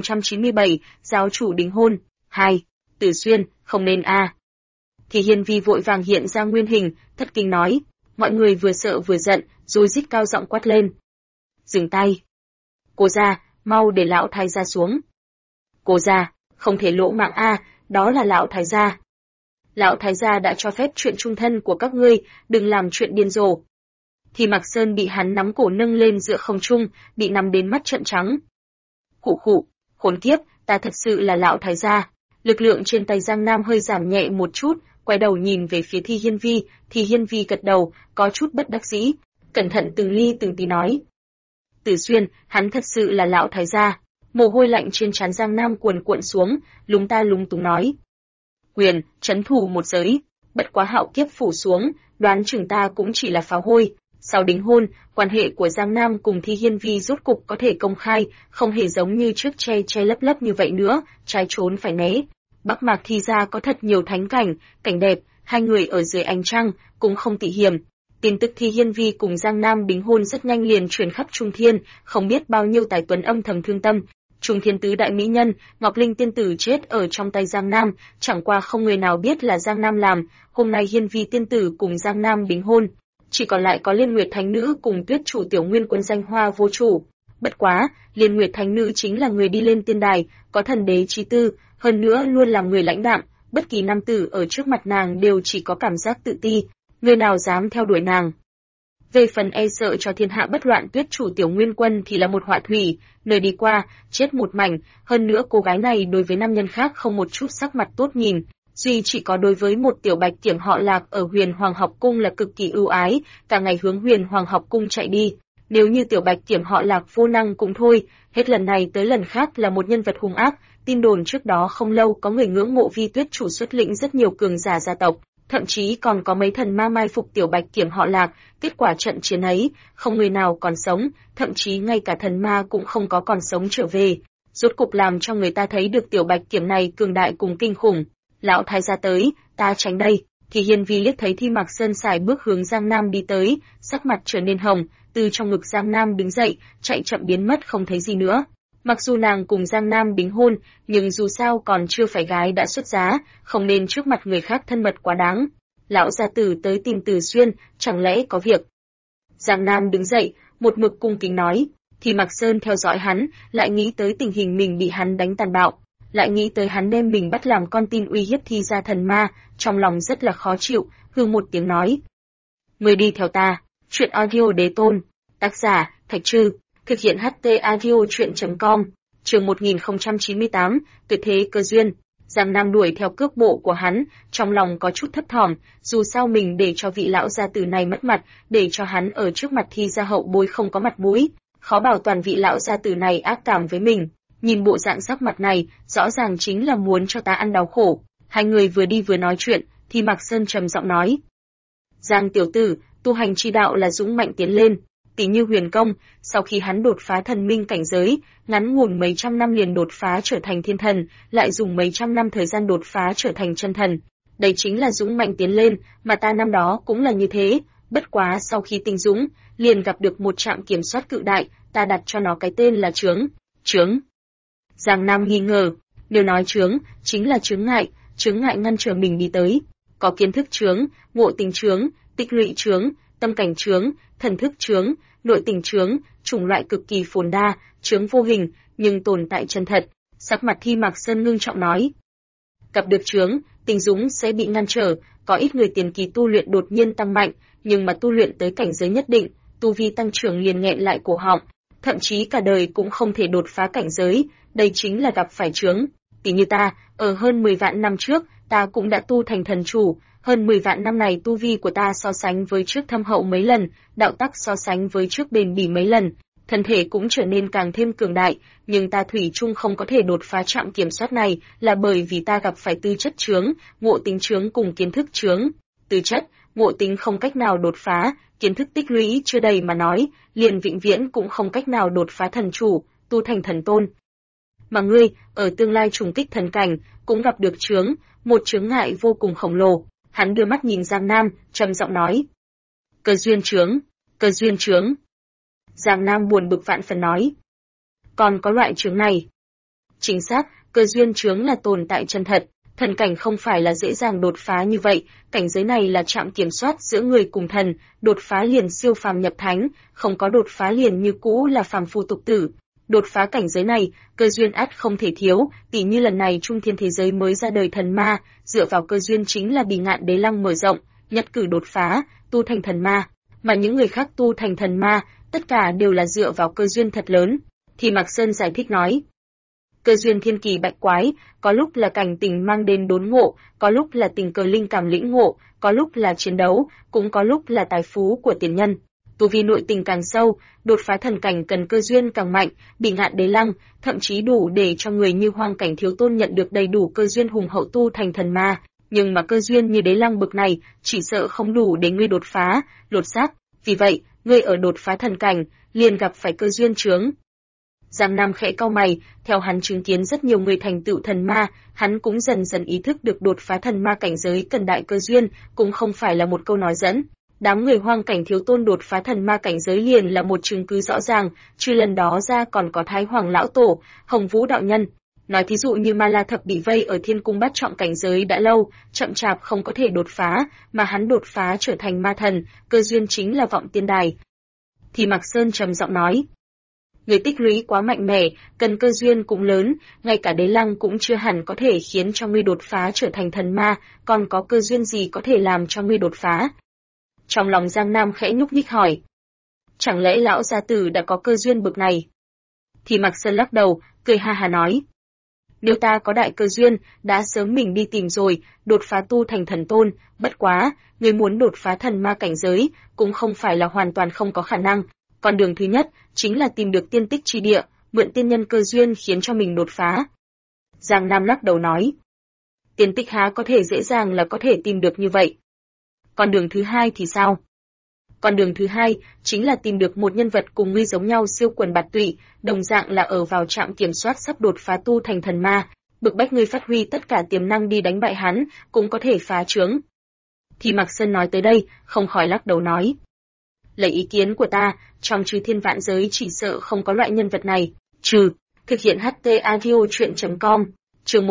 1097, giáo chủ đính hôn, 2, Tử Xuyên, không nên a. Thì Hiên Vi vội vàng hiện ra nguyên hình, thất kinh nói, mọi người vừa sợ vừa giận, rồi rít cao giọng quát lên. Dừng tay. Cô gia, mau để lão thái gia xuống. Cô gia, không thể lỗ mạng a, đó là lão thái gia. Lão thái gia đã cho phép chuyện chung thân của các ngươi, đừng làm chuyện điên rồ. Thì Mạc Sơn bị hắn nắm cổ nâng lên giữa không trung, bị nắm đến mắt trợn trắng. Khụ khụ, khốn kiếp, ta thật sự là lão thái gia. Lực lượng trên tay Giang Nam hơi giảm nhẹ một chút, quay đầu nhìn về phía Thi Hiên Vi, Thi Hiên Vi gật đầu, có chút bất đắc dĩ, cẩn thận từng ly từng tí nói. Tử Xuyên, hắn thật sự là lão thái gia. Mồ hôi lạnh trên trán Giang Nam cuồn cuộn xuống, lúng ta lúng túng nói. Quyền, trấn thủ một giới, bất quá hạo kiếp phủ xuống, đoán chừng ta cũng chỉ là pháo hôi. Sau đính hôn, quan hệ của Giang Nam cùng Thi Hiên Vi rốt cục có thể công khai, không hề giống như trước che che lấp lấp như vậy nữa, trái trốn phải né. Bắc Mạc Thi gia có thật nhiều thánh cảnh, cảnh đẹp, hai người ở dưới ánh trăng, cũng không tỉ hiểm. Tin tức Thi Hiên Vi cùng Giang Nam đính hôn rất nhanh liền truyền khắp Trung Thiên, không biết bao nhiêu tài tuấn âm thầm thương tâm. Trung Thiên tứ đại mỹ nhân, Ngọc Linh tiên tử chết ở trong tay Giang Nam, chẳng qua không người nào biết là Giang Nam làm, hôm nay Hiên Vi tiên tử cùng Giang Nam đính hôn. Chỉ còn lại có Liên Nguyệt Thánh Nữ cùng Tuyết chủ Tiểu Nguyên Quân danh hoa vô chủ. Bất quá, Liên Nguyệt Thánh Nữ chính là người đi lên tiên đài, có thần đế chí tư, hơn nữa luôn là người lãnh đạm, bất kỳ nam tử ở trước mặt nàng đều chỉ có cảm giác tự ti, người nào dám theo đuổi nàng. Về phần e sợ cho thiên hạ bất loạn Tuyết chủ Tiểu Nguyên Quân thì là một họa thủy, nơi đi qua, chết một mảnh, hơn nữa cô gái này đối với nam nhân khác không một chút sắc mặt tốt nhìn. Duy chỉ có đối với một tiểu bạch kiểm họ Lạc ở Huyền Hoàng học cung là cực kỳ ưu ái, cả ngày hướng Huyền Hoàng học cung chạy đi. Nếu như tiểu bạch kiểm họ Lạc vô năng cũng thôi, hết lần này tới lần khác là một nhân vật hung ác. Tin đồn trước đó không lâu có người ngưỡng mộ Vi Tuyết chủ xuất lĩnh rất nhiều cường giả gia tộc, thậm chí còn có mấy thần ma mai phục tiểu bạch kiểm họ Lạc. Kết quả trận chiến ấy, không người nào còn sống, thậm chí ngay cả thần ma cũng không có còn sống trở về. Rốt cục làm cho người ta thấy được tiểu bạch kiểm này cường đại cùng kinh khủng. Lão thái gia tới, ta tránh đây. Thì Hiên Vi liếc thấy Thi Mạc Sơn sải bước hướng Giang Nam đi tới, sắc mặt trở nên hồng, từ trong ngực Giang Nam đứng dậy, chạy chậm biến mất không thấy gì nữa. Mặc dù nàng cùng Giang Nam đính hôn, nhưng dù sao còn chưa phải gái đã xuất giá, không nên trước mặt người khác thân mật quá đáng. Lão gia tử tới tìm Tử Xuyên, chẳng lẽ có việc? Giang Nam đứng dậy, một mực cung kính nói. Thì Mạc Sơn theo dõi hắn, lại nghĩ tới tình hình mình bị hắn đánh tàn bạo, lại nghĩ tới hắn đem mình bắt làm con tin uy hiếp Thi gia thần ma, trong lòng rất là khó chịu, hừ một tiếng nói. Người đi theo ta, truyện audio đế tôn, tác giả Thạch Trư, thực hiện HT audio truyện.com, chương 1098, tuyệt thế cơ duyên. Giang Nam đuổi theo cước bộ của hắn, trong lòng có chút thấp thỏm, dù sao mình để cho vị lão gia tử này mất mặt, để cho hắn ở trước mặt Thi gia hậu bối không có mặt mũi, khó bảo toàn vị lão gia tử này ác cảm với mình. Nhìn bộ dạng sắc mặt này, rõ ràng chính là muốn cho ta ăn đau khổ. Hai người vừa đi vừa nói chuyện, thì Mạc Sơn trầm giọng nói. Giang tiểu tử, tu hành chi đạo là dũng mạnh tiến lên. Tỷ như Huyền Công, sau khi hắn đột phá thần minh cảnh giới, ngắn ngủn mấy trăm năm liền đột phá trở thành thiên thần, lại dùng mấy trăm năm thời gian đột phá trở thành chân thần. Đây chính là dũng mạnh tiến lên, mà ta năm đó cũng là như thế. Bất quá sau khi tinh dũng, liền gặp được một trạm kiểm soát cự đại, ta đặt cho nó cái tên là chướng. Chướng. Giang Nam nghi ngờ, nếu nói chướng, chính là chướng ngại ngăn trở mình đi tới. Có kiến thức chướng, ngộ tính chướng, tích lũy chướng, tâm cảnh chướng, thần thức chướng, nội tình chướng, chủng loại cực kỳ phồn đa, chướng vô hình, nhưng tồn tại chân thật. Sắc mặt Thi Mạc Sơn ngưng trọng nói. Gặp được chướng, tình dũng sẽ bị ngăn trở, có ít người tiền kỳ tu luyện đột nhiên tăng mạnh, nhưng mà tu luyện tới cảnh giới nhất định, tu vi tăng trưởng liền nghẹn lại cổ họng, thậm chí cả đời cũng không thể đột phá cảnh giới, đây chính là gặp phải chướng. Tỷ như ta, ở hơn 10 vạn năm trước, ta cũng đã tu thành thần chủ, hơn 10 vạn năm này tu vi của ta so sánh với trước thâm hậu mấy lần, đạo tắc so sánh với trước bền bỉ mấy lần, thân thể cũng trở nên càng thêm cường đại, nhưng ta thủy chung không có thể đột phá trạm kiểm soát này là bởi vì ta gặp phải tư chất chướng, ngộ tính chướng cùng kiến thức chướng. Tư chất, ngộ tính không cách nào đột phá, kiến thức tích lũy chưa đầy mà nói, liền vĩnh viễn cũng không cách nào đột phá thần chủ, tu thành thần tôn. Mà ngươi, ở tương lai trùng kích thần cảnh, cũng gặp được chướng, một chướng ngại vô cùng khổng lồ. Hắn đưa mắt nhìn Giang Nam, trầm giọng nói. Cơ duyên chướng, cơ duyên chướng. Giang Nam buồn bực vạn phần nói. Còn có loại chướng này. Chính xác, cơ duyên chướng là tồn tại chân thật, thần cảnh không phải là dễ dàng đột phá như vậy, cảnh giới này là trạm kiểm soát giữa người cùng thần, đột phá liền siêu phàm nhập thánh, không có đột phá liền như cũ là phàm phu tục tử. Đột phá cảnh giới này, cơ duyên ắt không thể thiếu, tỉ như lần này trung thiên thế giới mới ra đời thần ma, dựa vào cơ duyên chính là Bì Ngạn Đế Lăng mở rộng, nhất cử đột phá, tu thành thần ma, mà những người khác tu thành thần ma, tất cả đều là dựa vào cơ duyên thật lớn. Thì Mạc Sơn giải thích nói, cơ duyên thiên kỳ bạch quái, có lúc là cảnh tình mang đến đốn ngộ, có lúc là tình cờ linh cảm lĩnh ngộ, có lúc là chiến đấu, cũng có lúc là tài phú của tiền nhân. Tu vi nội tình càng sâu, đột phá thần cảnh cần cơ duyên càng mạnh, Bì Ngạn Đế Lăng, thậm chí đủ để cho người như Hoang Cảnh Thiếu Tôn nhận được đầy đủ cơ duyên hùng hậu tu thành thần ma, nhưng mà cơ duyên như Đế Lăng bực này, chỉ sợ không đủ để ngươi đột phá, lột xác, vì vậy, ngươi ở đột phá thần cảnh, liền gặp phải cơ duyên chướng. Giang Nam khẽ cau mày, theo hắn chứng kiến rất nhiều người thành tựu thần ma, hắn cũng dần dần ý thức được đột phá thần ma cảnh giới cần đại cơ duyên, cũng không phải là một câu nói dẫn. Đám người Hoang Cảnh Thiếu Tôn đột phá thần ma cảnh giới liền là một chứng cứ rõ ràng, trừ lần đó ra còn có Thái Hoàng Lão Tổ, Hồng Vũ Đạo Nhân. Nói thí dụ như Ma La Thập bị vây ở Thiên Cung Bát Trọng cảnh giới đã lâu, chậm chạp không có thể đột phá, mà hắn đột phá trở thành ma thần, cơ duyên chính là Vọng Tiên Đài. Thì Mạc Sơn trầm giọng nói, người tích lũy quá mạnh mẽ, cần cơ duyên cũng lớn, ngay cả Đế Lăng cũng chưa hẳn có thể khiến cho ngươi đột phá trở thành thần ma, còn có cơ duyên gì có thể làm cho ngươi đột phá? Trong lòng Giang Nam khẽ nhúc nhích hỏi, chẳng lẽ lão gia tử đã có cơ duyên bực này? Thì Mạc Sơn lắc đầu, cười ha ha nói, nếu ta có đại cơ duyên, đã sớm mình đi tìm rồi, đột phá tu thành thần tôn, bất quá, ngươi muốn đột phá thần ma cảnh giới, cũng không phải là hoàn toàn không có khả năng. Con đường thứ nhất, chính là tìm được tiên tích chi địa, mượn tiên nhân cơ duyên khiến cho mình đột phá. Giang Nam lắc đầu nói, tiên tích há có thể dễ dàng là có thể tìm được như vậy. Con đường thứ hai thì sao? Con đường thứ hai, chính là tìm được một nhân vật cùng ngươi giống nhau siêu quần bạt tụy, đồng dạng là ở vào trạm kiểm soát sắp đột phá tu thành thần ma, bực bách ngươi phát huy tất cả tiềm năng đi đánh bại hắn, cũng có thể phá chướng. Thì Mạc Sơn nói tới đây, không khỏi lắc đầu nói, lấy ý kiến của ta, trong chư thiên vạn giới chỉ sợ không có loại nhân vật này, trừ. Thực hiện HT Audio Chuyện.com, chương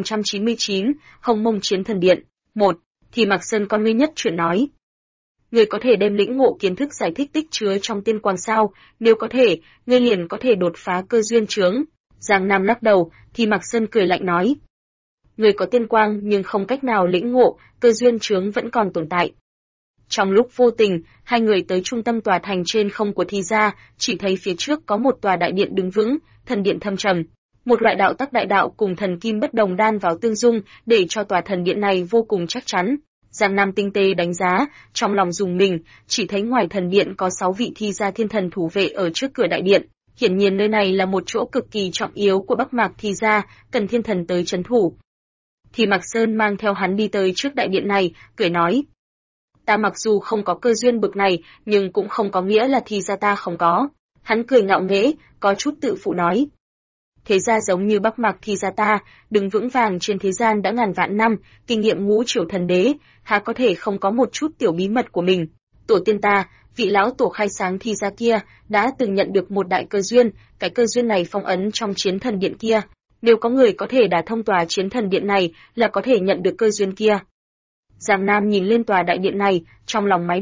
1099, Hồng Mông Chiến Thần Điện, 1. Thì Mạc Sơn con ngươi nhất chuyện nói, ngươi có thể đem lĩnh ngộ kiến thức giải thích tích chứa trong tiên quang sao, nếu có thể, ngươi liền có thể đột phá cơ duyên chướng. Giang Nam lắc đầu, thì Mạc Sơn cười lạnh nói, ngươi có tiên quang nhưng không cách nào lĩnh ngộ, cơ duyên chướng vẫn còn tồn tại. Trong lúc vô tình, hai người tới trung tâm tòa thành trên không của Thi gia, chỉ thấy phía trước có một tòa đại điện đứng vững, thần điện thâm trầm. Một loại đạo tắc đại đạo cùng thần kim bất đồng đan vào tương dung, để cho tòa thần điện này vô cùng chắc chắn. Giang Nam tinh tế đánh giá, trong lòng rùng mình, chỉ thấy ngoài thần điện có 6 vị Thi gia thiên thần thủ vệ ở trước cửa đại điện. Hiển nhiên nơi này là một chỗ cực kỳ trọng yếu của Bắc Mạc Thi gia, cần thiên thần tới trấn thủ. Thì Mạc Sơn mang theo hắn đi tới trước đại điện này, cười nói, ta mặc dù không có cơ duyên bực này, nhưng cũng không có nghĩa là Thi gia ta không có. Hắn cười ngạo nghễ, có chút tự phụ nói, thế gia giống như Bắc Mạc Thi gia ta, đứng vững vàng trên thế gian đã ngàn vạn năm, kinh nghiệm ngũ triều thần đế, há có thể không có một chút tiểu bí mật của mình. Tổ tiên ta, vị lão tổ khai sáng Thi gia kia, đã từng nhận được một đại cơ duyên, cái cơ duyên này phong ấn trong chiến thần điện kia. Nếu có người có thể đả thông tòa chiến thần điện này, là có thể nhận được cơ duyên kia. Giang Nam nhìn lên tòa đại điện này, trong lòng máy động,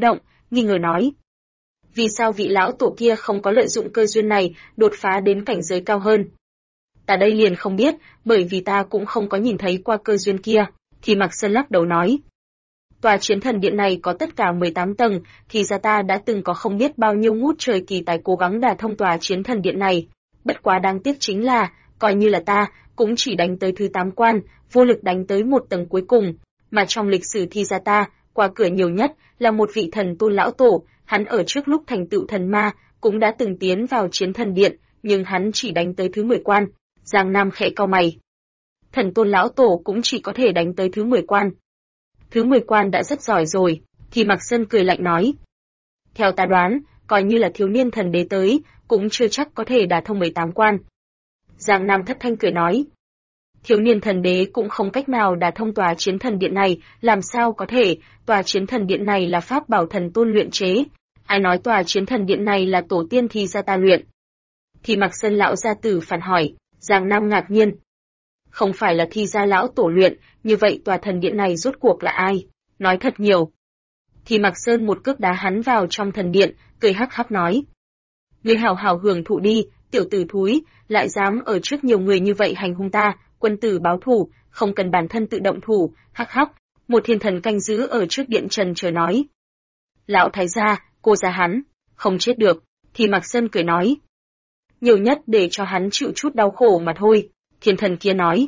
nghi ngờ nói. Vì sao vị lão tổ kia không có lợi dụng cơ duyên này đột phá đến cảnh giới cao hơn? Ta đây liền không biết, bởi vì ta cũng không có nhìn thấy qua cơ duyên kia, thì Mạc Sơn lắc đầu nói. Tòa chiến thần điện này có tất cả 18 tầng, thì ra ta đã từng có không biết bao nhiêu ngút trời kỳ tài cố gắng đả thông tòa chiến thần điện này. Bất quá đáng tiếc chính là, coi như là ta, cũng chỉ đánh tới thứ 8 quan, vô lực đánh tới một tầng cuối cùng, mà trong lịch sử thì ra ta, qua cửa nhiều nhất là một vị thần tôn lão tổ, hắn ở trước lúc thành tựu thần ma, cũng đã từng tiến vào chiến thần điện, nhưng hắn chỉ đánh tới thứ 10 quan. Giang Nam khẽ cau mày. Thần tôn lão tổ cũng chỉ có thể đánh tới thứ 10 quan. Thứ 10 quan đã rất giỏi rồi, thì Mạc Sơn cười lạnh nói. Theo ta đoán, coi như là thiếu niên thần đế tới, cũng chưa chắc có thể đả thông 18 quan. Giang Nam thất thanh cười nói. Thiếu niên thần đế cũng không cách nào đả thông tòa chiến thần điện này, làm sao có thể, tòa chiến thần điện này là pháp bảo thần tôn luyện chế. Ai nói tòa chiến thần điện này là tổ tiên thì ra ta luyện? Thì Mạc Sơn lão gia tử phản hỏi. Giang Nam ngạc nhiên. Không phải là thi gia lão tổ luyện, như vậy tòa thần điện này rốt cuộc là ai? Nói thật nhiều. Thì Mạc Sơn một cước đá hắn vào trong thần điện, cười hắc hắc nói. Ngươi hào hào hưởng thụ đi, tiểu tử thúi, lại dám ở trước nhiều người như vậy hành hung ta, quân tử báo thù, không cần bản thân tự động thủ, hắc hắc. Một thiên thần canh giữ ở trước điện trần chờ nói. Lão thái gia, cô gia hắn, không chết được. Thì Mạc Sơn cười nói. Nhiều nhất để cho hắn chịu chút đau khổ mà thôi, thiên thần kia nói.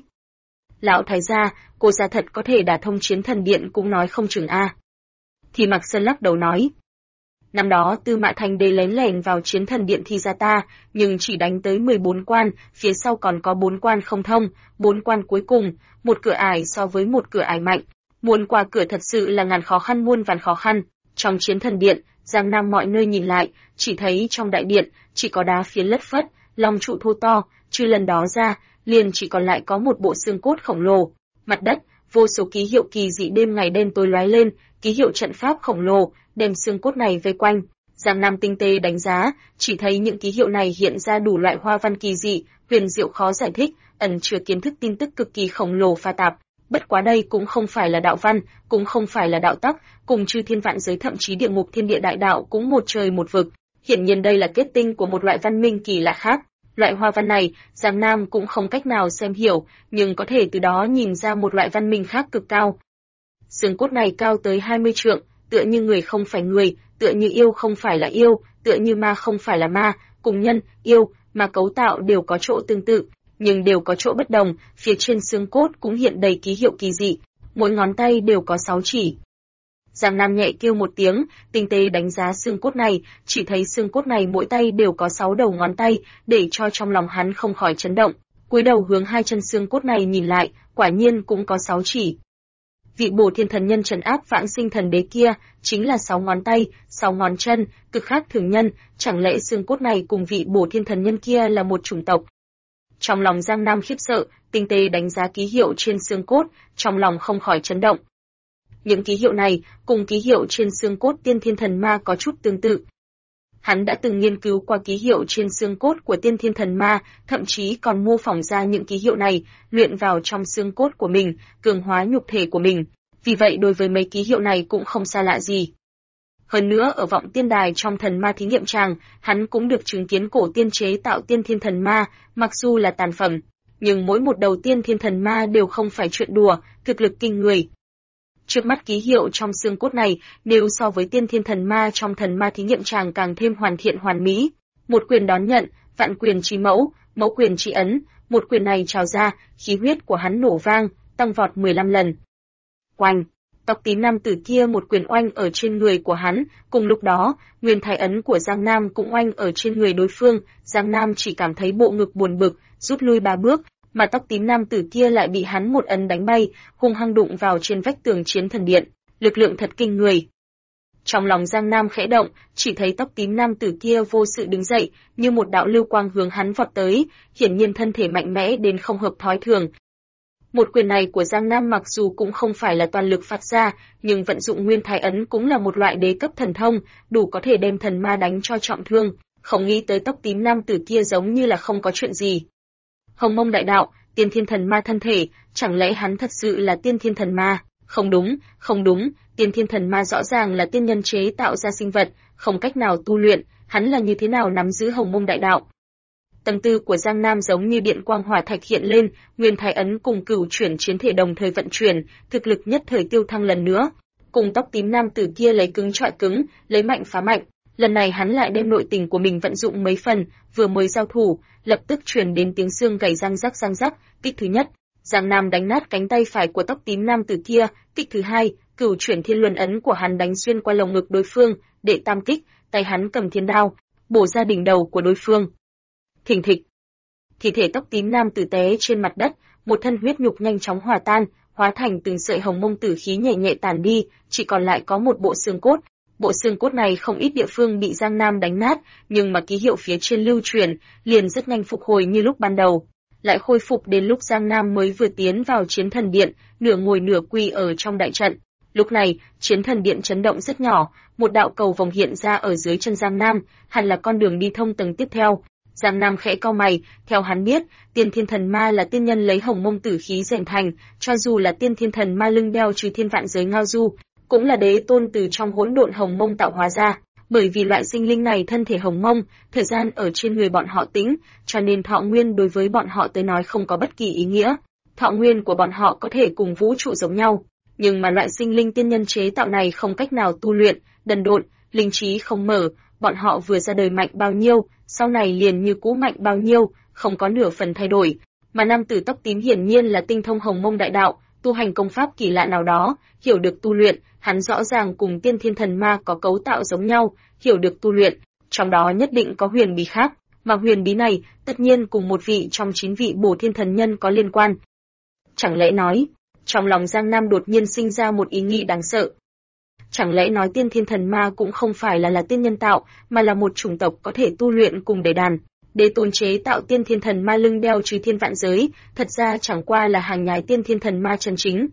Lão thái gia, cô gia thật có thể đả thông chiến thần điện cũng nói không chừng a. Thì Mạc Sơn lắc đầu nói. Năm đó Tư Mã Thành Đế lén lẻn vào chiến thần điện thi ra ta, nhưng chỉ đánh tới 14 quan, phía sau còn có 4 quan không thông, 4 quan cuối cùng, một cửa ải so với một cửa ải mạnh. Muốn qua cửa thật sự là ngàn khó khăn muôn vàn khó khăn. Trong chiến thần điện, Giang Nam mọi nơi nhìn lại, chỉ thấy trong đại điện, chỉ có đá phiến lất phất, long trụ thô to, trừ lần đó ra, liền chỉ còn lại có một bộ xương cốt khổng lồ. Mặt đất, vô số ký hiệu kỳ dị đêm ngày đen tối lóe lên, ký hiệu trận pháp khổng lồ, đem xương cốt này vây quanh. Giang Nam tinh tế đánh giá, chỉ thấy những ký hiệu này hiện ra đủ loại hoa văn kỳ dị, huyền diệu khó giải thích, ẩn chứa kiến thức tin tức cực kỳ khổng lồ pha tạp. Bất quá đây cũng không phải là đạo văn, cũng không phải là đạo tắc, cùng chư thiên vạn giới thậm chí địa ngục thiên địa đại đạo cũng một trời một vực. Hiển nhiên đây là kết tinh của một loại văn minh kỳ lạ khác. Loại hoa văn này, Giang Nam cũng không cách nào xem hiểu, nhưng có thể từ đó nhìn ra một loại văn minh khác cực cao. Xương cốt này cao tới 20 trượng, tựa như người không phải người, tựa như yêu không phải là yêu, tựa như ma không phải là ma, cùng nhân, yêu, mà cấu tạo đều có chỗ tương tự, nhưng đều có chỗ bất đồng, phía trên xương cốt cũng hiện đầy ký hiệu kỳ dị, mỗi ngón tay đều có 6 chỉ. Giang Nam nhẹ kêu một tiếng, tinh tế đánh giá xương cốt này, chỉ thấy xương cốt này mỗi tay đều có 6 đầu ngón tay, để cho trong lòng hắn không khỏi chấn động. Cúi đầu hướng hai chân xương cốt này nhìn lại, quả nhiên cũng có 6 chỉ. Vị Bổ Thiên Thần Nhân trấn áp vãng sinh thần đế kia, chính là 6 ngón tay, 6 ngón chân, cực khác thường nhân, chẳng lẽ xương cốt này cùng vị Bổ Thiên Thần Nhân kia là một chủng tộc? Trong lòng Giang Nam khiếp sợ, tinh tế đánh giá ký hiệu trên xương cốt, trong lòng không khỏi chấn động. Những ký hiệu này, cùng ký hiệu trên xương cốt Tiên Thiên Thần Ma có chút tương tự. Hắn đã từng nghiên cứu qua ký hiệu trên xương cốt của Tiên Thiên Thần Ma, thậm chí còn mô phỏng ra những ký hiệu này, luyện vào trong xương cốt của mình, cường hóa nhục thể của mình. Vì vậy đối với mấy ký hiệu này cũng không xa lạ gì. Hơn nữa ở Vọng Tiên Đài trong Thần Ma thí nghiệm tràng, hắn cũng được chứng kiến cổ tiên chế tạo Tiên Thiên Thần Ma, mặc dù là tàn phẩm, nhưng mỗi một đầu Tiên Thiên Thần Ma đều không phải chuyện đùa, thực lực kinh người. Trước mắt ký hiệu trong xương cốt này, nếu so với Tiên Thiên Thần Ma trong Thần Ma thí nghiệm tràng càng thêm hoàn thiện hoàn mỹ. Một quyền đón nhận, vạn quyền chi mẫu, mẫu quyền chi ấn, một quyền này trào ra, khí huyết của hắn nổ vang, tăng vọt 15 lần. Oanh! Tóc tím nam tử kia một quyền oanh ở trên người của hắn, cùng lúc đó, nguyên thái ấn của Giang Nam cũng oanh ở trên người đối phương, Giang Nam chỉ cảm thấy bộ ngực buồn bực, rút lui 3 bước, mà tóc tím nam tử kia lại bị hắn một ấn đánh bay, hung hăng đụng vào trên vách tường chiến thần điện, lực lượng thật kinh người. Trong lòng Giang Nam khẽ động, chỉ thấy tóc tím nam tử kia vô sự đứng dậy, như một đạo lưu quang hướng hắn vọt tới, hiển nhiên thân thể mạnh mẽ đến không hợp thói thường. Một quyền này của Giang Nam mặc dù cũng không phải là toàn lực phát ra, nhưng vận dụng nguyên thái ấn cũng là một loại đế cấp thần thông, đủ có thể đem thần ma đánh cho trọng thương, không nghĩ tới tóc tím nam tử kia giống như là không có chuyện gì. Hồng Mông đại đạo, Tiên Thiên Thần Ma thân thể, chẳng lẽ hắn thật sự là Tiên Thiên Thần Ma? Không đúng, tiên thiên thần ma rõ ràng là tiên nhân chế tạo ra sinh vật, không cách nào tu luyện, hắn là như thế nào nắm giữ Hồng Mông đại đạo? Tâm tư của Giang Nam giống như điện quang hỏa thạch hiện lên, Nguyên Thái ấn cùng Cửu chuyển chiến thể đồng thời vận chuyển, thực lực nhất thời tiêu thăng lần nữa. Cùng tóc tím nam tử kia lấy cứng trọi cứng, lấy mạnh phá mạnh. Lần này hắn lại đem nội tình của mình vận dụng mấy phần, vừa mới giao thủ, lập tức truyền đến tiếng xương gãy răng rắc, kích thứ nhất, Giang Nam đánh nát cánh tay phải của tóc tím nam tử kia, kích thứ hai, Cửu chuyển thiên luân ấn của hắn đánh xuyên qua lồng ngực đối phương, đệ tam kích, tay hắn cầm thiên đao, bổ ra đỉnh đầu của đối phương. Thình thịch, thi thể tóc tím nam tử té trên mặt đất, một thân huyết nhục nhanh chóng hòa tan, hóa thành từng sợi hồng mông tử khí nhẹ nhẹ tản đi, chỉ còn lại có một bộ xương cốt. Bộ xương cốt này không ít địa phương bị Giang Nam đánh nát, nhưng mà ký hiệu phía trên lưu truyền, liền rất nhanh phục hồi như lúc ban đầu. Lại khôi phục đến lúc Giang Nam mới vừa tiến vào chiến thần điện, nửa ngồi nửa quỳ ở trong đại trận. Lúc này, chiến thần điện chấn động rất nhỏ, một đạo cầu vồng hiện ra ở dưới chân Giang Nam, hẳn là con đường đi thông tầng tiếp theo. Giang Nam khẽ cau mày, theo hắn biết, tiên thiên thần ma là tiên nhân lấy hồng mông tử khí rèn thành, cho dù là tiên thiên thần ma lưng đeo trừ thiên vạn giới ngao du, cũng là đế tôn từ trong hỗn độn hồng mông tạo hóa ra. Bởi vì loại sinh linh này thân thể hồng mông, thời gian ở trên người bọn họ tĩnh, cho nên thọ nguyên đối với bọn họ tới nói không có bất kỳ ý nghĩa. Thọ nguyên của bọn họ có thể cùng vũ trụ giống nhau, nhưng mà loại sinh linh tiên nhân chế tạo này không cách nào tu luyện, đần độn, linh trí không mở, bọn họ vừa ra đời mạnh bao nhiêu, sau này liền như cũ mạnh bao nhiêu, không có nửa phần thay đổi. Mà nam tử tóc tím hiển nhiên là tinh thông hồng mông đại đạo, tu hành công pháp kỳ lạ nào đó, hiểu được tu luyện, hắn rõ ràng cùng tiên thiên thần ma có cấu tạo giống nhau, hiểu được tu luyện, trong đó nhất định có huyền bí khác, mà huyền bí này tất nhiên cùng một vị trong 9 vị bổ thiên thần nhân có liên quan. Chẳng lẽ nói, trong lòng Giang Nam đột nhiên sinh ra một ý nghĩ đáng sợ. Chẳng lẽ nói tiên thiên thần ma cũng không phải là tiên nhân tạo, mà là một chủng tộc có thể tu luyện cùng đế đàn. Đế tôn chế tạo tiên thiên thần ma lưng đeo trừ thiên vạn giới, thật ra chẳng qua là hàng nhái tiên thiên thần ma chân chính.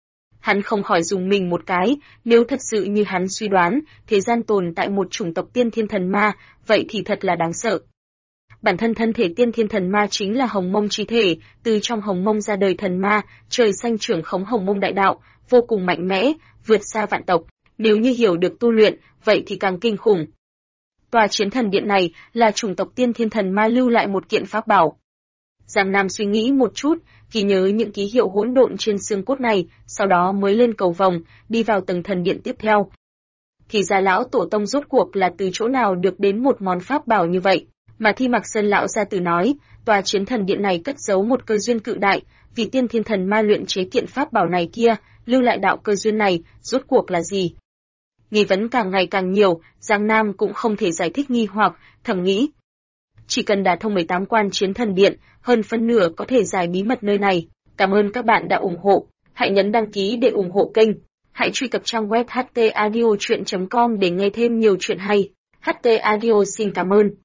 Hắn không khỏi dùng mình một cái, nếu thật sự như hắn suy đoán, thế gian tồn tại một chủng tộc tiên thiên thần ma, vậy thì thật là đáng sợ. Bản thân thân thể tiên thiên thần ma chính là hồng mông chi thể, từ trong hồng mông ra đời thần ma, trời xanh trưởng khống hồng mông đại đạo, vô cùng mạnh mẽ, vượt xa vạn tộc. Nếu như hiểu được tu luyện, vậy thì càng kinh khủng. Tòa chiến thần điện này là chủng tộc tiên thiên thần ma lưu lại một kiện pháp bảo. Giang Nam suy nghĩ một chút, ghi nhớ những ký hiệu hỗn độn trên xương cốt này, sau đó mới lên cầu vồng, đi vào tầng thần điện tiếp theo. Thì ra lão tổ tông rốt cuộc là từ chỗ nào được đến một món pháp bảo như vậy, mà Thi Mạc Sơn lão gia tử nói, tòa chiến thần điện này cất giấu một cơ duyên cự đại, vì tiên thiên thần ma luyện chế kiện pháp bảo này kia, lưu lại đạo cơ duyên này, rốt cuộc là gì? Nghi vấn càng ngày càng nhiều, Giang Nam cũng không thể giải thích nghi hoặc, thầm nghĩ. Chỉ cần đả thông 18 quan chiến thần điện, hơn phân nửa có thể giải bí mật nơi này. Cảm ơn các bạn đã ủng hộ, hãy nhấn đăng ký để ủng hộ kênh. Hãy truy cập trang web htaudio.com để nghe thêm nhiều chuyện hay. HT Audio xin cảm ơn.